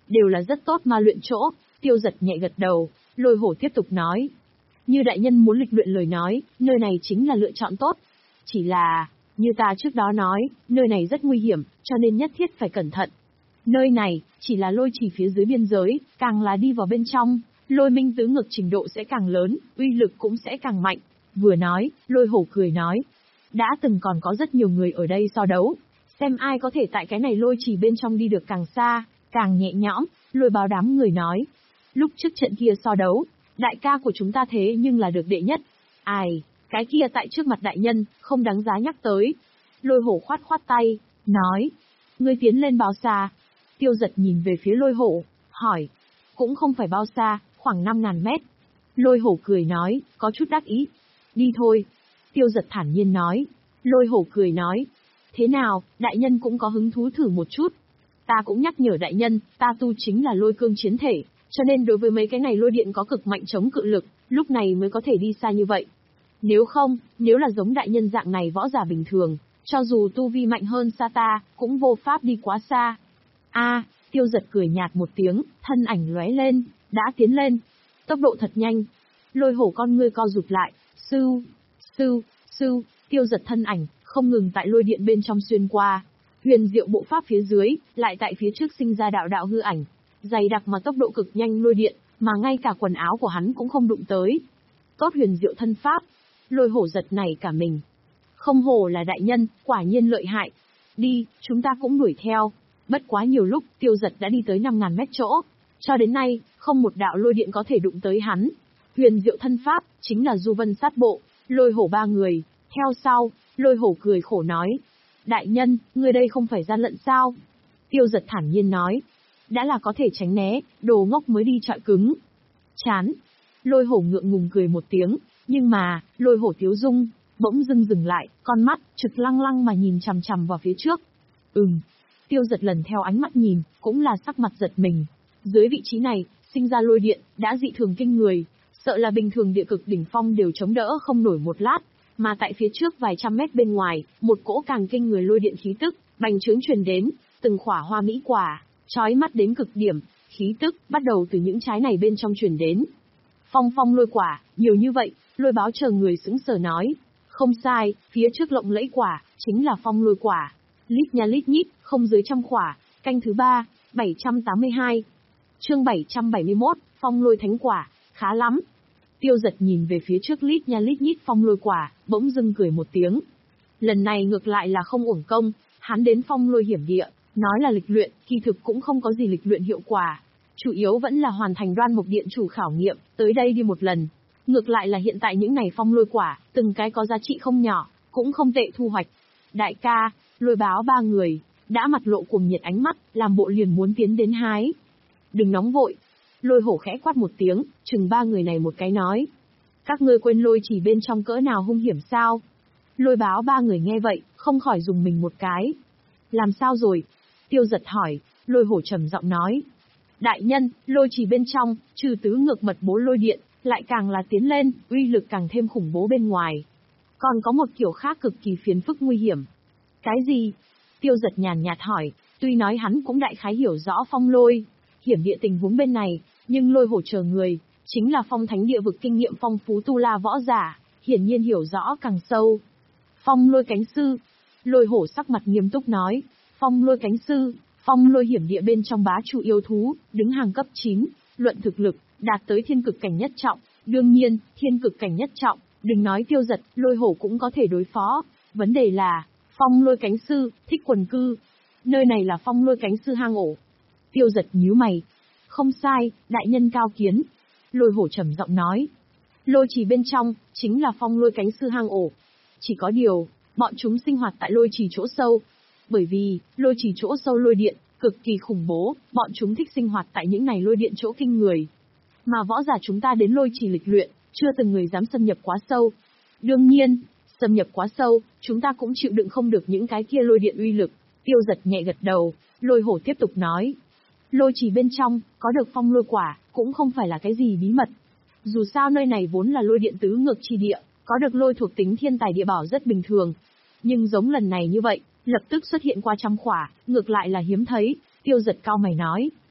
đều là rất tốt ma luyện chỗ. Tiêu Giật nhẹ gật đầu, Lôi Hổ tiếp tục nói. Như đại nhân muốn lịch luyện lời nói, nơi này chính là lựa chọn tốt. Chỉ là, như ta trước đó nói, nơi này rất nguy hiểm, cho nên nhất thiết phải cẩn thận. Nơi này, chỉ là lôi trì phía dưới biên giới, càng là đi vào bên trong, lôi minh tứ ngược trình độ sẽ càng lớn, uy lực cũng sẽ càng mạnh. Vừa nói, Lôi Hổ cười nói. Đã từng còn có rất nhiều người ở đây so đấu, xem ai có thể tại cái này lôi trì bên trong đi được càng xa, càng nhẹ nhõm. Lôi Báo đám người nói. Lúc trước trận kia so đấu, đại ca của chúng ta thế nhưng là được đệ nhất. Ai, cái kia tại trước mặt đại nhân, không đáng giá nhắc tới. Lôi Hổ khoát khoát tay, nói. Ngươi tiến lên bao xa? Tiêu Giật nhìn về phía Lôi Hổ, hỏi. Cũng không phải bao xa, khoảng năm ngàn mét. Lôi Hổ cười nói, có chút đắc ý. Đi thôi. Tiêu Giật thản nhiên nói. Lôi Hổ cười nói. Thế nào, đại nhân cũng có hứng thú thử một chút. Ta cũng nhắc nhở đại nhân, ta tu chính là lôi cương chiến thể, cho nên đối với mấy cái này lôi điện có cực mạnh chống cự lực, lúc này mới có thể đi xa như vậy. Nếu không, nếu là giống đại nhân dạng này võ giả bình thường, cho dù tu vi mạnh hơn xa ta, cũng vô pháp đi quá xa. A, Tiêu Giật cười nhạt một tiếng, thân ảnh lóe lên, đã tiến lên. Tốc độ thật nhanh. Lôi Hổ con ngươi co rụt lại, sưu, sưu, sưu, Tiêu Giật thân ảnh, không ngừng tại lôi điện bên trong xuyên qua. Huyền diệu bộ pháp phía dưới, lại tại phía trước sinh ra đạo đạo hư ảnh. Dày đặc mà tốc độ cực nhanh lôi điện, mà ngay cả quần áo của hắn cũng không đụng tới. Tốt huyền diệu thân pháp. Lôi Hổ giật này cả mình. Không hổ là đại nhân, quả nhiên lợi hại. Đi, chúng ta cũng đuổi theo. Bất quá nhiều lúc, Tiêu Giật đã đi tới năm ngàn mét chỗ. Cho đến nay, không một đạo lôi điện có thể đụng tới hắn. Huyền diệu thân pháp, chính là du vân sát bộ. Lôi Hổ ba người, theo sau, Lôi Hổ cười khổ nói. Đại nhân, người đây không phải gian lận sao? Tiêu Giật thản nhiên nói. Đã là có thể tránh né, đồ ngốc mới đi chọi cứng. Chán. Lôi Hổ ngượng ngùng cười một tiếng, nhưng mà, Lôi Hổ tiếu dung, bỗng dưng dừng lại, con mắt, trực lăng lăng mà nhìn chằm chằm vào phía trước. Ừm. Tiêu Giật lần theo ánh mắt nhìn, cũng là sắc mặt giật mình. Dưới vị trí này, sinh ra lôi điện, đã dị thường kinh người, sợ là bình thường địa cực đỉnh phong đều chống đỡ không nổi một lát. Mà tại phía trước vài trăm mét bên ngoài, một cỗ càng kinh người lôi điện khí tức, bành trướng truyền đến, từng khỏa hoa mỹ quả, chói mắt đến cực điểm, khí tức, bắt đầu từ những trái này bên trong truyền đến. Phong phong lôi quả, nhiều như vậy, Lôi Báo chờ người sững sờ nói. Không sai, phía trước lộng lẫy quả, chính là phong lôi quả. Lít nha lít nhít, không dưới trăm quả, canh thứ ba, bảy trăm tám mươi hai. Chương bảy trăm bảy mươi mốt, phong lôi thánh quả, khá lắm. Tiêu Giật nhìn về phía trước lít nha lít nhít phong lôi quả, bỗng dưng cười một tiếng. Lần này ngược lại là không uổng công, hắn đến phong lôi hiểm địa, nói là lịch luyện, kỳ thực cũng không có gì lịch luyện hiệu quả. Chủ yếu vẫn là hoàn thành Đoan Mục Điện chủ khảo nghiệm, tới đây đi một lần. Ngược lại là hiện tại những này phong lôi quả, từng cái có giá trị không nhỏ, cũng không tệ thu hoạch. Đại ca, Lôi Báo ba người, đã mặt lộ cuồng nhiệt ánh mắt, làm bộ liền muốn tiến đến hái. Đừng nóng vội. Lôi Hổ khẽ quát một tiếng, chừng ba người này một cái nói. Các ngươi quên lôi chỉ bên trong cỡ nào hung hiểm sao? Lôi Báo ba người nghe vậy, không khỏi dùng mình một cái. Làm sao rồi? Tiêu Giật hỏi. Lôi Hổ trầm giọng nói. Đại nhân, lôi chỉ bên trong, trừ tứ ngược mật bố lôi điện, lại càng là tiến lên, uy lực càng thêm khủng bố bên ngoài. Còn có một kiểu khác cực kỳ phiền phức nguy hiểm. Cái gì? Tiêu Giật nhàn nhạt hỏi, tuy nói hắn cũng đại khái hiểu rõ phong lôi, hiểm địa tình huống bên này, nhưng Lôi Hổ chờ người, chính là phong thánh địa vực kinh nghiệm phong phú tu la võ giả, hiển nhiên hiểu rõ càng sâu. Phong lôi cánh sư. Lôi Hổ sắc mặt nghiêm túc nói, phong lôi cánh sư, phong lôi hiểm địa bên trong bá chủ yêu thú, đứng hàng cấp chín, luận thực lực, đạt tới thiên cực cảnh nhất trọng. Đương nhiên, thiên cực cảnh nhất trọng, đừng nói Tiêu Giật, Lôi Hổ cũng có thể đối phó. Vấn đề là, phong lôi cánh sư, thích quần cư. Nơi này là phong lôi cánh sư hang ổ. Tiêu Giật nhíu mày. Không sai, đại nhân cao kiến. Lôi Hổ trầm giọng nói. Lôi trì bên trong, chính là phong lôi cánh sư hang ổ. Chỉ có điều, bọn chúng sinh hoạt tại lôi trì chỗ sâu. Bởi vì, lôi trì chỗ sâu lôi điện, cực kỳ khủng bố, bọn chúng thích sinh hoạt tại những này lôi điện chỗ kinh người. Mà võ giả chúng ta đến lôi trì lịch luyện, chưa từng người dám xâm nhập quá sâu. Đương nhiên, xâm nhập quá sâu, chúng ta cũng chịu đựng không được những cái kia lôi điện uy lực. Tiêu Giật nhẹ gật đầu, Lôi Hổ tiếp tục nói. Lôi trì bên trong, có được phong lôi quả, cũng không phải là cái gì bí mật. Dù sao nơi này vốn là lôi điện tứ ngược chi địa, có được lôi thuộc tính thiên tài địa bảo rất bình thường. Nhưng giống lần này như vậy, lập tức xuất hiện qua trăm khỏa, ngược lại là hiếm thấy. Tiêu Giật cao mày nói.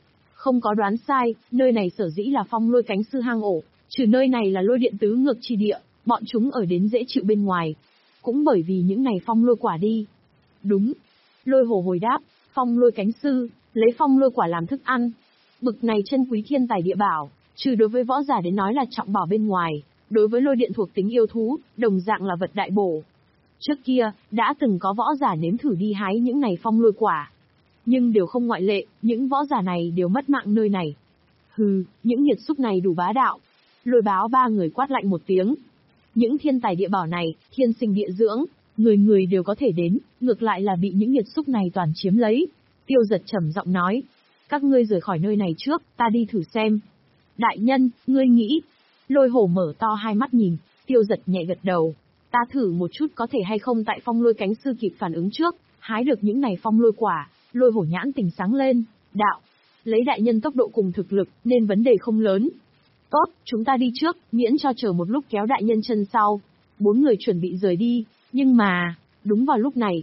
Không có đoán sai, nơi này sở dĩ là phong lôi cánh sư hang ổ, trừ nơi này là lôi điện tứ ngược chi địa, bọn chúng ở đến dễ chịu bên ngoài. Cũng bởi vì những này phong lôi quả đi. Đúng. Lôi hổ hồi đáp, phong lôi cánh sư, lấy phong lôi quả làm thức ăn. Bực này chân quý thiên tài địa bảo, trừ đối với võ giả đến nói là trọng bảo bên ngoài, đối với lôi điện thuộc tính yêu thú, đồng dạng là vật đại bổ. Trước kia, đã từng có võ giả nếm thử đi hái những này phong lôi quả. Nhưng đều không ngoại lệ, những võ giả này đều mất mạng nơi này. Hừ, những nghiệt xúc này đủ bá đạo. Lôi báo ba người quát lạnh một tiếng. Những thiên tài địa bảo này, thiên sinh địa dưỡng, người người đều có thể đến, ngược lại là bị những nghiệt xúc này toàn chiếm lấy. Tiêu Giật trầm giọng nói, các ngươi rời khỏi nơi này trước, ta đi thử xem. Đại nhân, ngươi nghĩ? Lôi hổ mở to hai mắt nhìn, Tiêu Giật nhẹ gật đầu. Ta thử một chút có thể hay không tại phong lôi cánh sư kịp phản ứng trước, hái được những này phong lôi quả. Lôi hổ nhãn tình sáng lên, đạo. Lấy đại nhân tốc độ cùng thực lực, nên vấn đề không lớn. Tốt, chúng ta đi trước, miễn cho chờ một lúc kéo đại nhân chân sau. Bốn người chuẩn bị rời đi, nhưng mà, đúng vào lúc này,